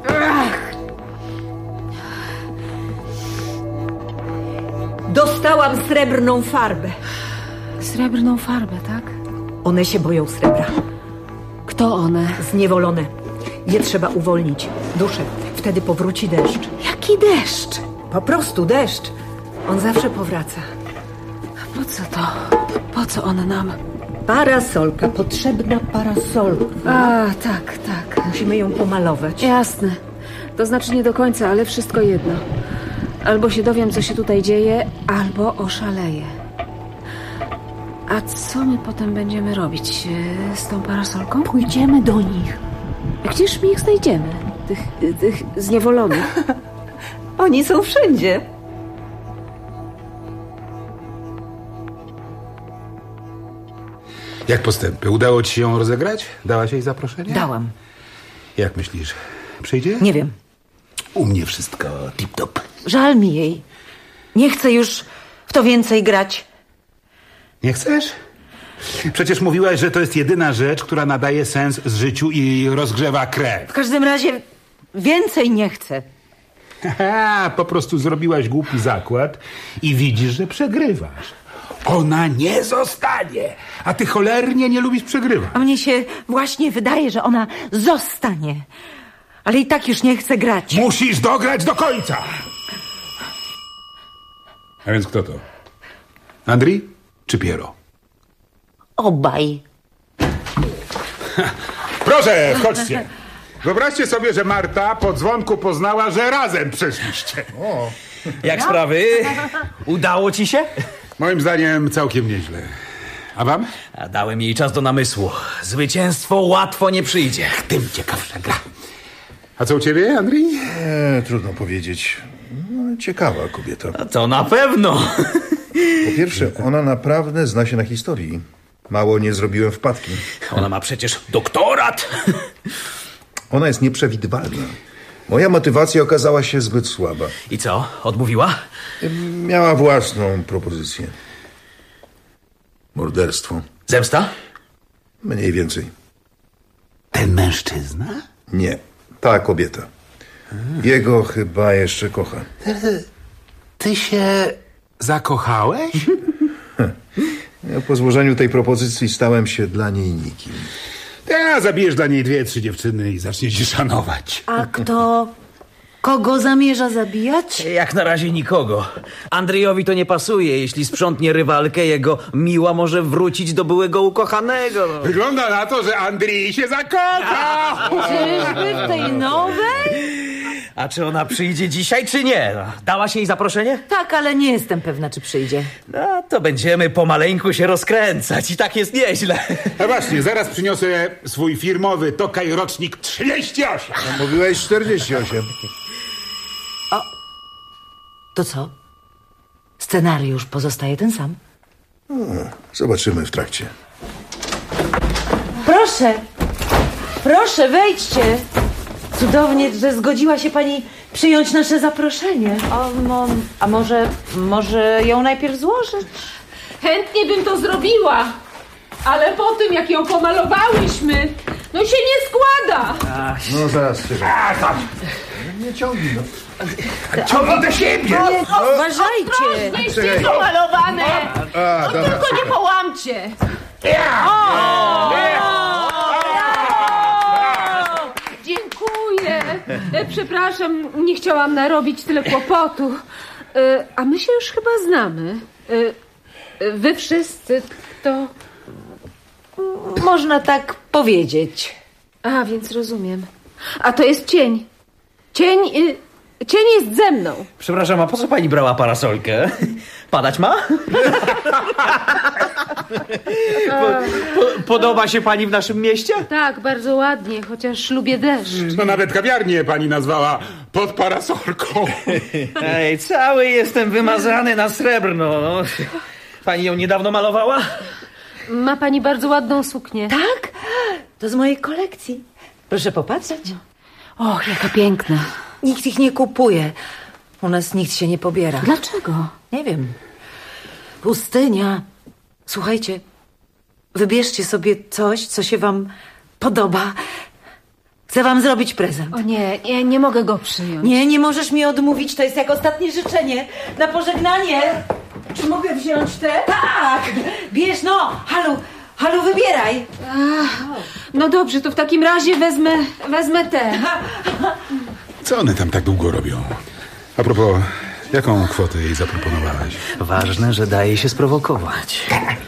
Dostałam srebrną farbę. Srebrną farbę, tak? One się boją srebra. Kto one? Zniewolone. Je trzeba uwolnić. Duszę. Wtedy powróci deszcz. Jaki deszcz? Po prostu deszcz. On zawsze powraca. Po co to? Po co on nam? Parasolka. Potrzebna parasolka. A, tak, tak. Musimy ją pomalować. Jasne. To znaczy nie do końca, ale wszystko jedno. Albo się dowiem, co się tutaj dzieje, albo oszaleję. A co my potem będziemy robić z tą parasolką? Pójdziemy do nich. Gdzież my ich znajdziemy? Tych zniewolonych. Oni są wszędzie. Jak postępy? Udało ci się ją rozegrać? Dałaś jej zaproszenie? Dałam. Jak myślisz? Przyjdzie? Nie wiem. U mnie wszystko tip-top. Żal mi jej. Nie chcę już w to więcej grać. Nie chcesz? Przecież mówiłaś, że to jest jedyna rzecz, która nadaje sens życiu i rozgrzewa krew. W każdym razie więcej nie chcę. Haha, po prostu zrobiłaś głupi zakład i widzisz, że przegrywasz. Ona nie zostanie, a ty cholernie nie lubisz przegrywać. A mnie się właśnie wydaje, że ona zostanie. Ale i tak już nie chcę grać. Musisz dograć do końca. A więc kto to? Andrii czy Piero? Obaj. Proszę, wchodźcie. Wyobraźcie sobie, że Marta po dzwonku poznała, że razem przeszliście. O. Jak sprawy? Udało ci się? Moim zdaniem całkiem nieźle. A wam? A dałem jej czas do namysłu. Zwycięstwo łatwo nie przyjdzie. Tym ciekawsza gra. A co u ciebie, Andrii? Trudno powiedzieć. No, ciekawa kobieta. A to na pewno. Po pierwsze, ona naprawdę zna się na historii. Mało nie zrobiłem wpadki. Ona ma przecież doktorat. Ona jest nieprzewidywalna. Moja motywacja okazała się zbyt słaba. I co? Odmówiła? Miała własną propozycję. Morderstwo. Zemsta? Mniej więcej. Ten mężczyzna? Nie, ta kobieta. Jego chyba jeszcze kocha. Ty się zakochałeś? Po złożeniu tej propozycji stałem się dla niej nikim. Ja zabijesz dla niej 2-3 dziewczyny i zacznie ci szanować. A kto... Kogo zamierza zabijać? Jak na razie nikogo. Andrzejowi to nie pasuje. Jeśli sprzątnie rywalkę, jego miła może wrócić do byłego ukochanego. No. Wygląda na to, że Andrzej się zakocha! Czyżby w tej nowej? A czy ona przyjdzie dzisiaj, czy nie? Dałaś jej zaproszenie? Tak, ale nie jestem pewna, czy przyjdzie. No, to będziemy pomaleńku się rozkręcać i tak jest nieźle. No właśnie, zaraz przyniosę swój firmowy Tokaj rocznik 38. No, mówiłeś 48. O, to co? Scenariusz pozostaje ten sam? Zobaczymy w trakcie. Proszę, proszę, wejdźcie. Cudownie, że zgodziła się pani przyjąć nasze zaproszenie. A może ją najpierw złożyć? Chętnie bym to zrobiła, ale po tym, jak ją pomalowałyśmy, no się nie składa. No zaraz, czekaj. Nie ciągnij, no. Ciągnij do siebie! Uważajcie! Weźcie pomalowane! Tylko nie połamcie! Dziękuję. Przepraszam, nie chciałam narobić tyle kłopotu. A my się już chyba znamy. Wy wszyscy to... Można tak powiedzieć. A, więc rozumiem. A to jest cień. Cień jest ze mną. Przepraszam, a po co pani brała parasolkę? Padać ma? Podoba się pani w naszym mieście? Tak, bardzo ładnie, chociaż lubię deszcz. No nawet kawiarnię pani nazwała pod parasolką. Ej, cały jestem wymazany na srebrno. No. Pani ją niedawno malowała? Ma pani bardzo ładną suknię. Tak? To z mojej kolekcji. Proszę popatrzeć. Och, jaka piękna. Nikt ich nie kupuje. U nas nikt się nie pobiera. Dlaczego? Nie wiem. Pustynia. Słuchajcie, wybierzcie sobie coś, co się wam podoba. Chcę wam zrobić prezent. O nie, ja nie mogę go przyjąć. Nie możesz mi odmówić. To jest jak ostatnie życzenie. Na pożegnanie. Czy mogę wziąć te? Tak! Bierz, no! Halu, wybieraj. No dobrze, to w takim razie wezmę te. Co one tam tak długo robią? A propos, jaką kwotę jej zaproponowałeś? Ważne, że daje się sprowokować.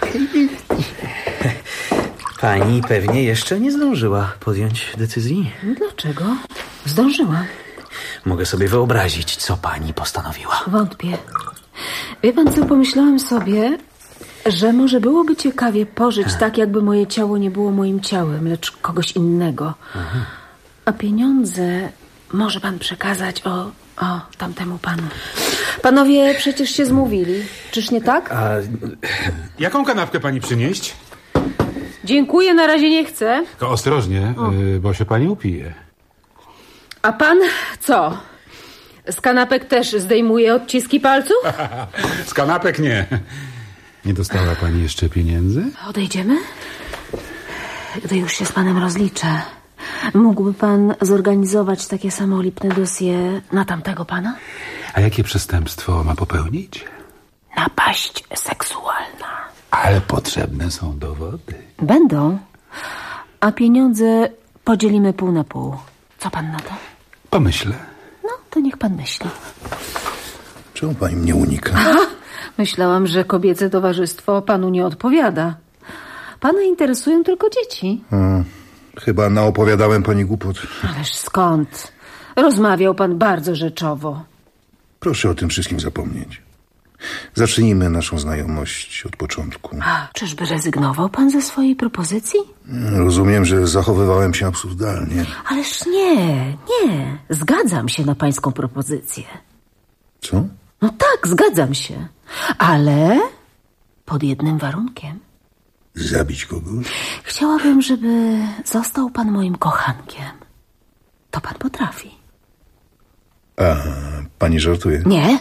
Pani pewnie jeszcze nie zdążyła podjąć decyzji? Dlaczego? Zdążyłam. Mogę sobie wyobrazić, co pani postanowiła. Wątpię. Wie pan co, pomyślałam sobie, że może byłoby ciekawie pożyć tak, jakby moje ciało nie było moim ciałem, lecz kogoś innego. A pieniądze może pan przekazać tamtemu panu. Panowie przecież się zmówili. Czyż nie tak? Jaką kanapkę pani przynieść? Dziękuję, na razie nie chcę. To ostrożnie, bo się pani upije. A pan co? Z kanapek też zdejmuje odciski palców? Z kanapek nie. Nie dostała pani jeszcze pieniędzy? Odejdziemy? Gdy już się z panem rozliczę, mógłby pan zorganizować takie samo lipne dossier na tamtego pana? A jakie przestępstwo ma popełnić? Napaść seksualna. Ale potrzebne są dowody. Będą. A pieniądze podzielimy pół na pół. Co pan na to? Pomyślę. No, to niech pan myśli. Czemu pani mnie unika? Myślałam, że kobiece towarzystwo panu nie odpowiada. Pana interesują tylko dzieci. Chyba naopowiadałem pani głupot. Ależ skąd? Rozmawiał pan bardzo rzeczowo. Proszę o tym wszystkim zapomnieć. Zacznijmy naszą znajomość od początku. Czyżby rezygnował pan ze swojej propozycji? Rozumiem, że zachowywałem się absurdalnie. Ależ nie. Zgadzam się na pańską propozycję. Co? No tak, zgadzam się. Ale pod jednym warunkiem. Zabić kogoś? Chciałabym, żeby został pan moim kochankiem. To pan potrafi. A pani żartuje? Nie.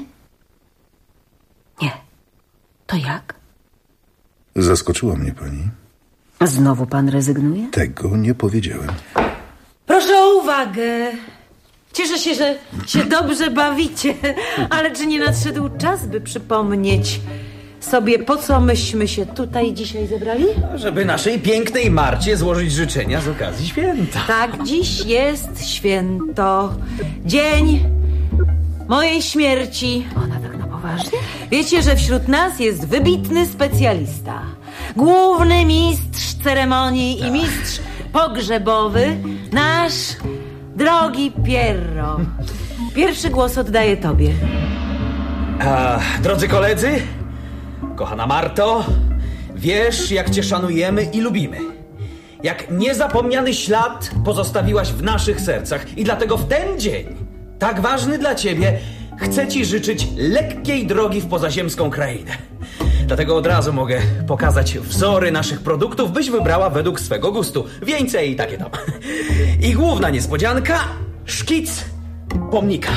To jak? Zaskoczyła mnie pani. Znowu pan rezygnuje? Tego nie powiedziałem. Proszę o uwagę. Cieszę się, że się dobrze bawicie. Ale czy nie nadszedł czas, by przypomnieć sobie, po co myśmy się tutaj dzisiaj zebrali? Żeby naszej pięknej Marcie złożyć życzenia z okazji święta. Tak, dziś jest święto. Dzień mojej śmierci. Ona tak na poważnie? Wiecie, że wśród nas jest wybitny specjalista. Główny mistrz ceremonii i mistrz pogrzebowy. Nasz drogi Pierro. Pierwszy głos oddaję tobie. Drodzy koledzy, kochana Marto, wiesz, jak cię szanujemy i lubimy. Jak niezapomniany ślad pozostawiłaś w naszych sercach i dlatego w ten dzień, tak ważny dla ciebie, chcę ci życzyć lekkiej drogi w pozaziemską krainę. Dlatego od razu mogę pokazać wzory naszych produktów, byś wybrała według swego gustu. Więcej takie tam. I główna niespodzianka, szkic pomnika.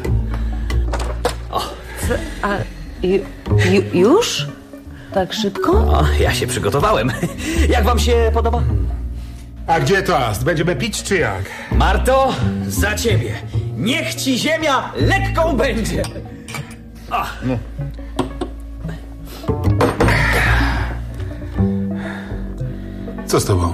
O. Już? Tak szybko? O, ja się przygotowałem. Jak wam się podoba? A gdzie toast? Będziemy pić czy jak? Marto, za ciebie. Niech ci ziemia lekką będzie. O. No. Co z tobą?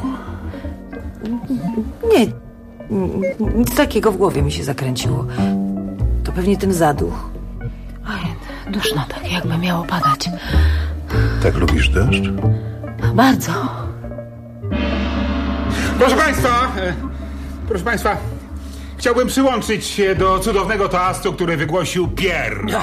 Nie, nic takiego w głowie mi się zakręciło. To pewnie ten zaduch. Oj, duszno tak, jakby miało padać. Tak lubisz deszcz? Bardzo. Proszę Państwa, chciałbym przyłączyć się do cudownego toastu, który wygłosił Pierre.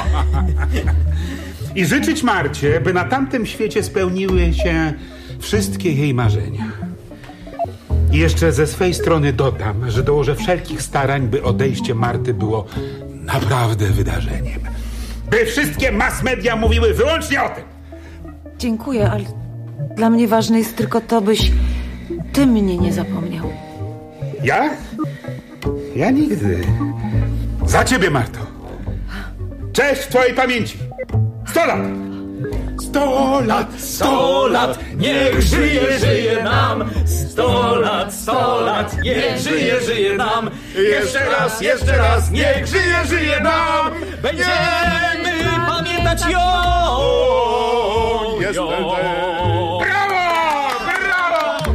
I życzyć Marcie, by na tamtym świecie spełniły się wszystkie jej marzenia. I jeszcze ze swej strony dodam, że dołożę wszelkich starań, by odejście Marty było naprawdę wydarzeniem. By wszystkie mass media mówiły wyłącznie o tym. Dziękuję, ale dla mnie ważne jest tylko to, byś ty mnie nie zapomniał. Ja? Ja nigdy. Za ciebie, Marto. Cześć w twojej pamięci. 100 lat! 100 lat, 100 lat, niech żyje, żyje nam. 100 lat, niech żyje, żyje nam. Jeszcze raz, niech żyje, żyje nam. Będziemy pamiętać ją. Brawo, brawo!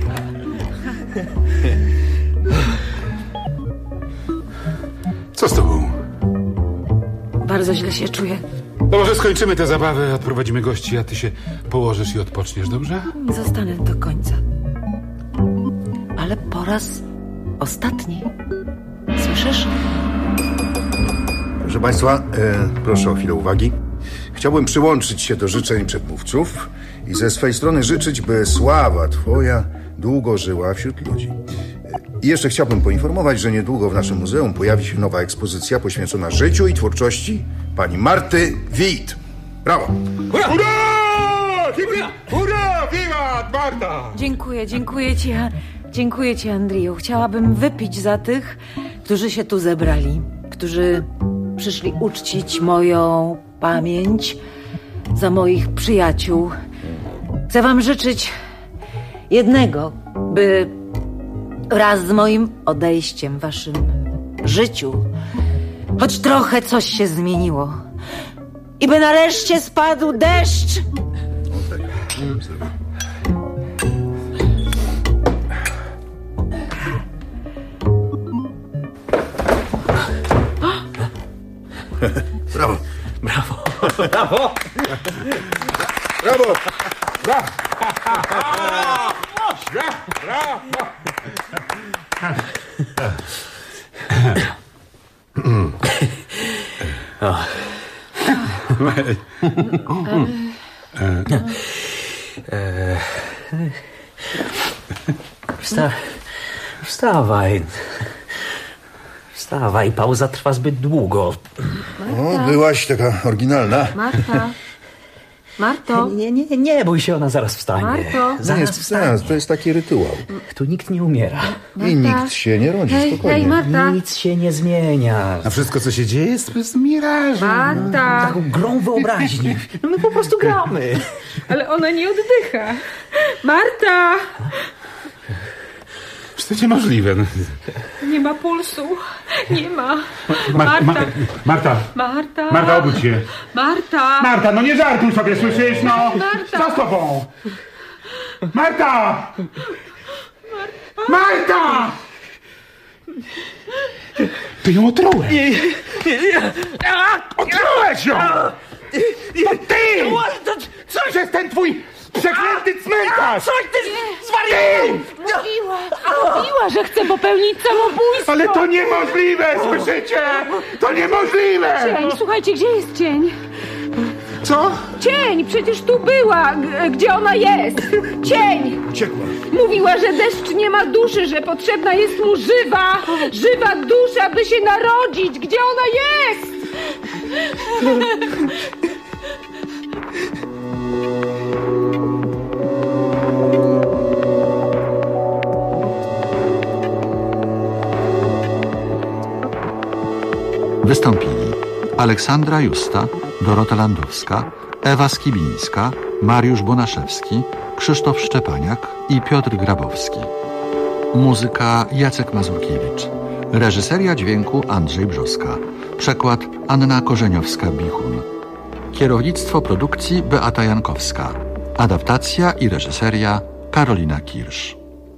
Co z tobą? Bardzo źle się czuję. No może skończymy tę zabawę, odprowadzimy gości, a ty się położysz i odpoczniesz, dobrze? Zostanę do końca. Ale po raz ostatni. Słyszysz? Proszę Państwa, proszę o chwilę uwagi. Chciałbym przyłączyć się do życzeń przedmówców i ze swej strony życzyć, by sława Twoja długo żyła wśród ludzi. I jeszcze chciałbym poinformować, że niedługo w naszym muzeum pojawi się nowa ekspozycja poświęcona życiu i twórczości pani Marty Witt. Brawo! Hurra! Hurra! Hurra! Wiwat, Marta! Dziękuję ci, Andriju. Chciałabym wypić za tych, którzy się tu zebrali, którzy przyszli uczcić moją pamięć, za moich przyjaciół. Chcę wam życzyć jednego, by wraz z moim odejściem w waszym życiu choć trochę coś się zmieniło i by nareszcie spadł deszcz. Brawo! Brawo! Brawo! Brawo! Brawo! Wstawaj. Wstawaj, pauza trwa zbyt długo. O, byłaś taka oryginalna. Marto? Nie bój się, ona zaraz wstanie. Marto? Zaraz wstanie. To jest taki rytuał. Tu nikt nie umiera. I nikt się nie rodzi, spokojnie. Hej, Marta. Nic się nie zmienia. A wszystko, co się dzieje, jest mirażem. Marta! Taką grą wyobraźni. No my po prostu gramy. Ale ona nie oddycha. Marta! To niemożliwe. Nie ma pulsu. Nie ma. Marta, obudź się. Marta, no nie żartuj sobie, słyszysz? No. Marta! Co z tobą? Marta! Ty ją otrułeś. Otrułeś ją! To ty! Przez ten twój przeklęty cmentarz! Coś ty zwariuj! Mówiła, że chce popełnić samobójstwo. Ale to niemożliwe, słyszycie? To niemożliwe! Cień, słuchajcie, gdzie jest cień? Co? Cień, przecież tu była. Gdzie ona jest? Cień! Uciekła. Mówiła, że deszcz nie ma duszy, że potrzebna jest mu żywa dusza, by się narodzić. Gdzie ona jest? Wystąpili Aleksandra Justa, Dorota Landowska, Ewa Skibińska, Mariusz Bonaszewski, Krzysztof Szczepaniak i Piotr Grabowski. Muzyka Jacek Mazurkiewicz. Reżyseria dźwięku Andrzej Brzoska. Przekład Anna Korzeniowska-Bichun. Kierownictwo produkcji Beata Jankowska. Adaptacja i reżyseria Karolina Kirsch.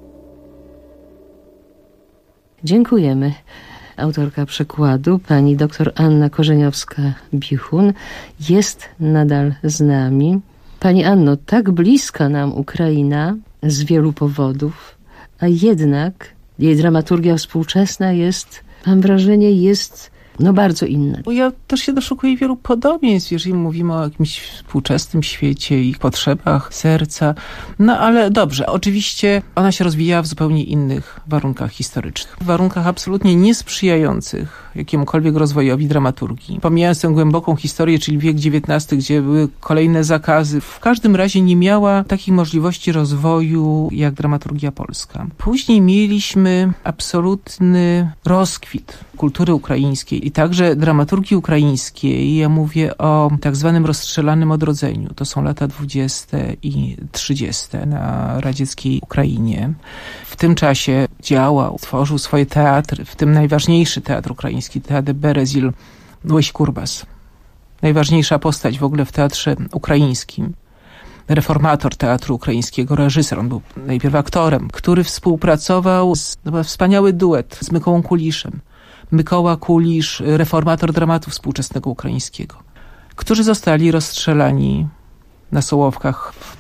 Dziękujemy. Autorka przekładu, pani dr Anna Korzeniowska-Bichun, jest nadal z nami. Pani Anno, tak bliska nam Ukraina z wielu powodów, a jednak jej dramaturgia współczesna jest, mam wrażenie, jest bardzo inna. Ja też się doszukuję wielu podobieństw, jeżeli mówimy o jakimś współczesnym świecie, ich potrzebach serca. No ale dobrze, oczywiście ona się rozwijała w zupełnie innych warunkach historycznych. W warunkach absolutnie niesprzyjających jakiemukolwiek rozwojowi dramaturgii. Pomijając tę głęboką historię, czyli wiek XIX, gdzie były kolejne zakazy, w każdym razie nie miała takich możliwości rozwoju jak dramaturgia polska. Później mieliśmy absolutny rozkwit kultury ukraińskiej i także dramaturgii ukraińskiej. Ja mówię o tak zwanym rozstrzelanym odrodzeniu. To są lata 20. i 30. na radzieckiej Ukrainie. W tym czasie działał, tworzył swoje teatry, w tym najważniejszy teatr ukraiński, Teatr Berezil, Łyś Kurbas. Najważniejsza postać w ogóle w teatrze ukraińskim. Reformator teatru ukraińskiego, reżyser, on był najpierw aktorem, który współpracował wspaniały duet z Mykołą Kuliszem. Mykoła Kulisz, reformator dramatu współczesnego ukraińskiego, którzy zostali rozstrzelani na Sołowkach w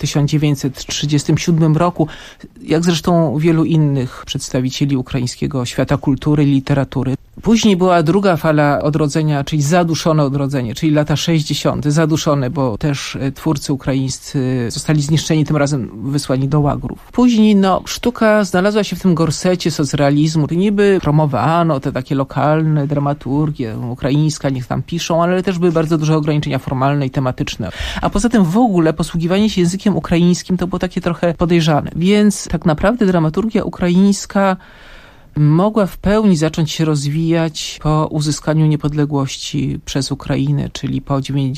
1937 roku, jak zresztą wielu innych przedstawicieli ukraińskiego świata kultury i literatury. Później była druga fala odrodzenia, czyli zaduszone odrodzenie, czyli lata 60. Zaduszone, bo też twórcy ukraińscy zostali zniszczeni, tym razem wysłani do łagrów. Później sztuka znalazła się w tym gorsecie socrealizmu. Niby promowano te takie lokalne dramaturgie, ukraińska, niech tam piszą, ale też były bardzo duże ograniczenia formalne i tematyczne. A poza tym w ogóle posługiwanie się językiem ukraińskim to było takie trochę podejrzane. Więc tak naprawdę dramaturgia ukraińska mogła w pełni zacząć się rozwijać po uzyskaniu niepodległości przez Ukrainę, czyli po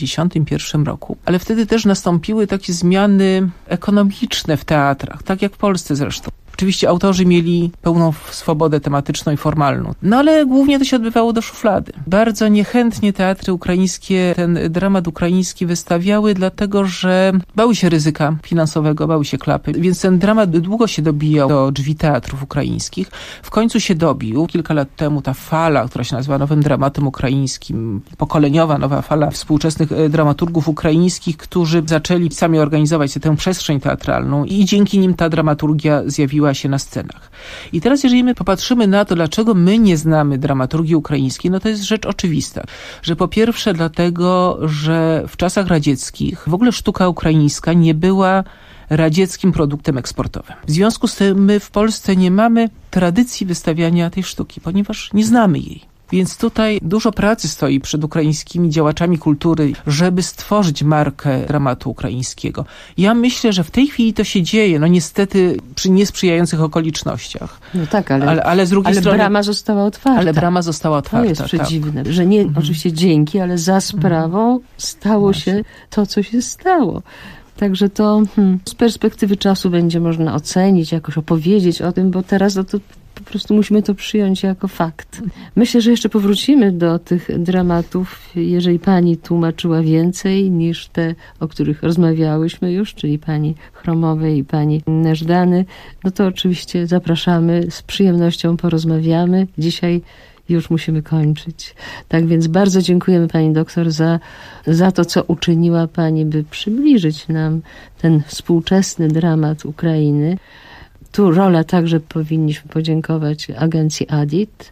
1991 roku. Ale wtedy też nastąpiły takie zmiany ekonomiczne w teatrach, tak jak w Polsce zresztą. Oczywiście autorzy mieli pełną swobodę tematyczną i formalną, ale głównie to się odbywało do szuflady. Bardzo niechętnie teatry ukraińskie ten dramat ukraiński wystawiały, dlatego że bały się ryzyka finansowego, bały się klapy, więc ten dramat długo się dobijał do drzwi teatrów ukraińskich. W końcu się dobił. Kilka lat temu ta fala, która się nazywa nowym dramatem ukraińskim, pokoleniowa nowa fala współczesnych dramaturgów ukraińskich, którzy zaczęli sami organizować tę przestrzeń teatralną i dzięki nim ta dramaturgia zjawiła się na scenach. I teraz jeżeli my popatrzymy na to, dlaczego my nie znamy dramaturgii ukraińskiej, to jest rzecz oczywista, że po pierwsze dlatego, że w czasach radzieckich w ogóle sztuka ukraińska nie była radzieckim produktem eksportowym. W związku z tym my w Polsce nie mamy tradycji wystawiania tej sztuki, ponieważ nie znamy jej. Więc tutaj dużo pracy stoi przed ukraińskimi działaczami kultury, żeby stworzyć markę dramatu ukraińskiego. Ja myślę, że w tej chwili to się dzieje, niestety przy niesprzyjających okolicznościach. No tak, ale z drugiej strony... brama została otwarta. Ale brama została otwarta, to jest przedziwne, że nie oczywiście dzięki, ale za sprawą stało się to, co się stało. Także to z perspektywy czasu będzie można ocenić, jakoś opowiedzieć o tym, bo teraz to po prostu musimy to przyjąć jako fakt. Myślę, że jeszcze powrócimy do tych dramatów, jeżeli pani tłumaczyła więcej niż te, o których rozmawiałyśmy już, czyli pani Chromowej i pani Neżdany, to oczywiście zapraszamy, z przyjemnością porozmawiamy. Dzisiaj już musimy kończyć. Tak więc bardzo dziękujemy pani doktor za to, co uczyniła pani, by przybliżyć nam ten współczesny dramat Ukrainy. Tu rola także powinniśmy podziękować agencji ADIT,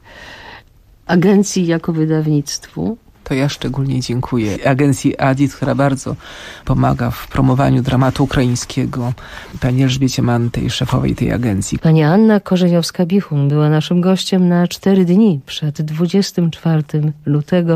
agencji jako wydawnictwu. To ja szczególnie dziękuję agencji ADIT, która bardzo pomaga w promowaniu dramatu ukraińskiego. Pani Elżbiecie Mantej, szefowej tej agencji. Pani Anna Korzeniowska-Bichun była naszym gościem na 4 dni przed 24 lutego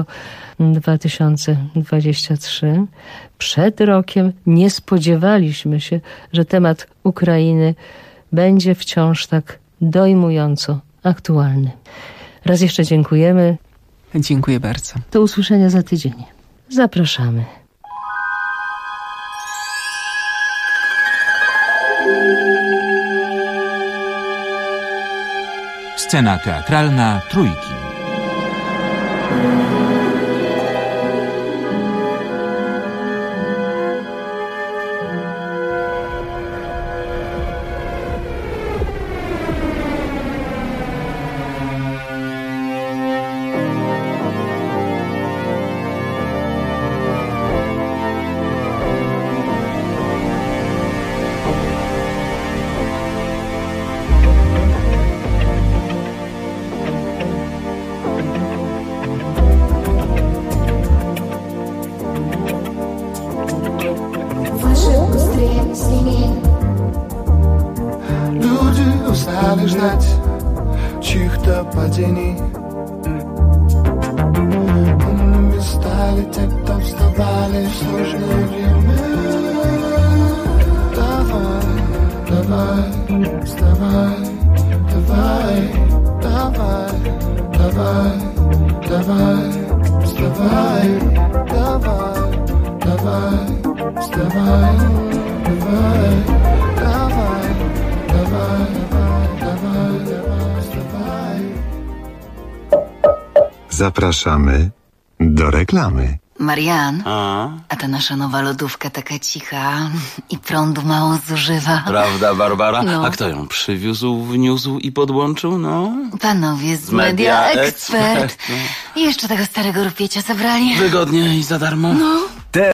2023. Przed rokiem nie spodziewaliśmy się, że temat Ukrainy będzie wciąż tak dojmująco aktualny. Raz jeszcze dziękujemy. Dziękuję bardzo. Do usłyszenia za tydzień. Zapraszamy. Scena teatralna Trójki. ждать чьих-то падений. Умными стали те, кто вставали в сложное время. Давай, давай, вставай, давай, давай. Dawaj, dawaj, dawaj, wstawaj, dawaj, dawaj, wstawaj, dawaj, dawaj, dawaj, dawaj, dawaj, wstawaj. Zapraszamy do reklamy. Marian, a ta nasza nowa lodówka taka cicha i prądu mało zużywa. Prawda, Barbara? No. A kto ją przywiózł, wniósł i podłączył? No. Panowie z Media Expert. I jeszcze tego starego rupiecia zabrali. Wygodnie i za darmo. No.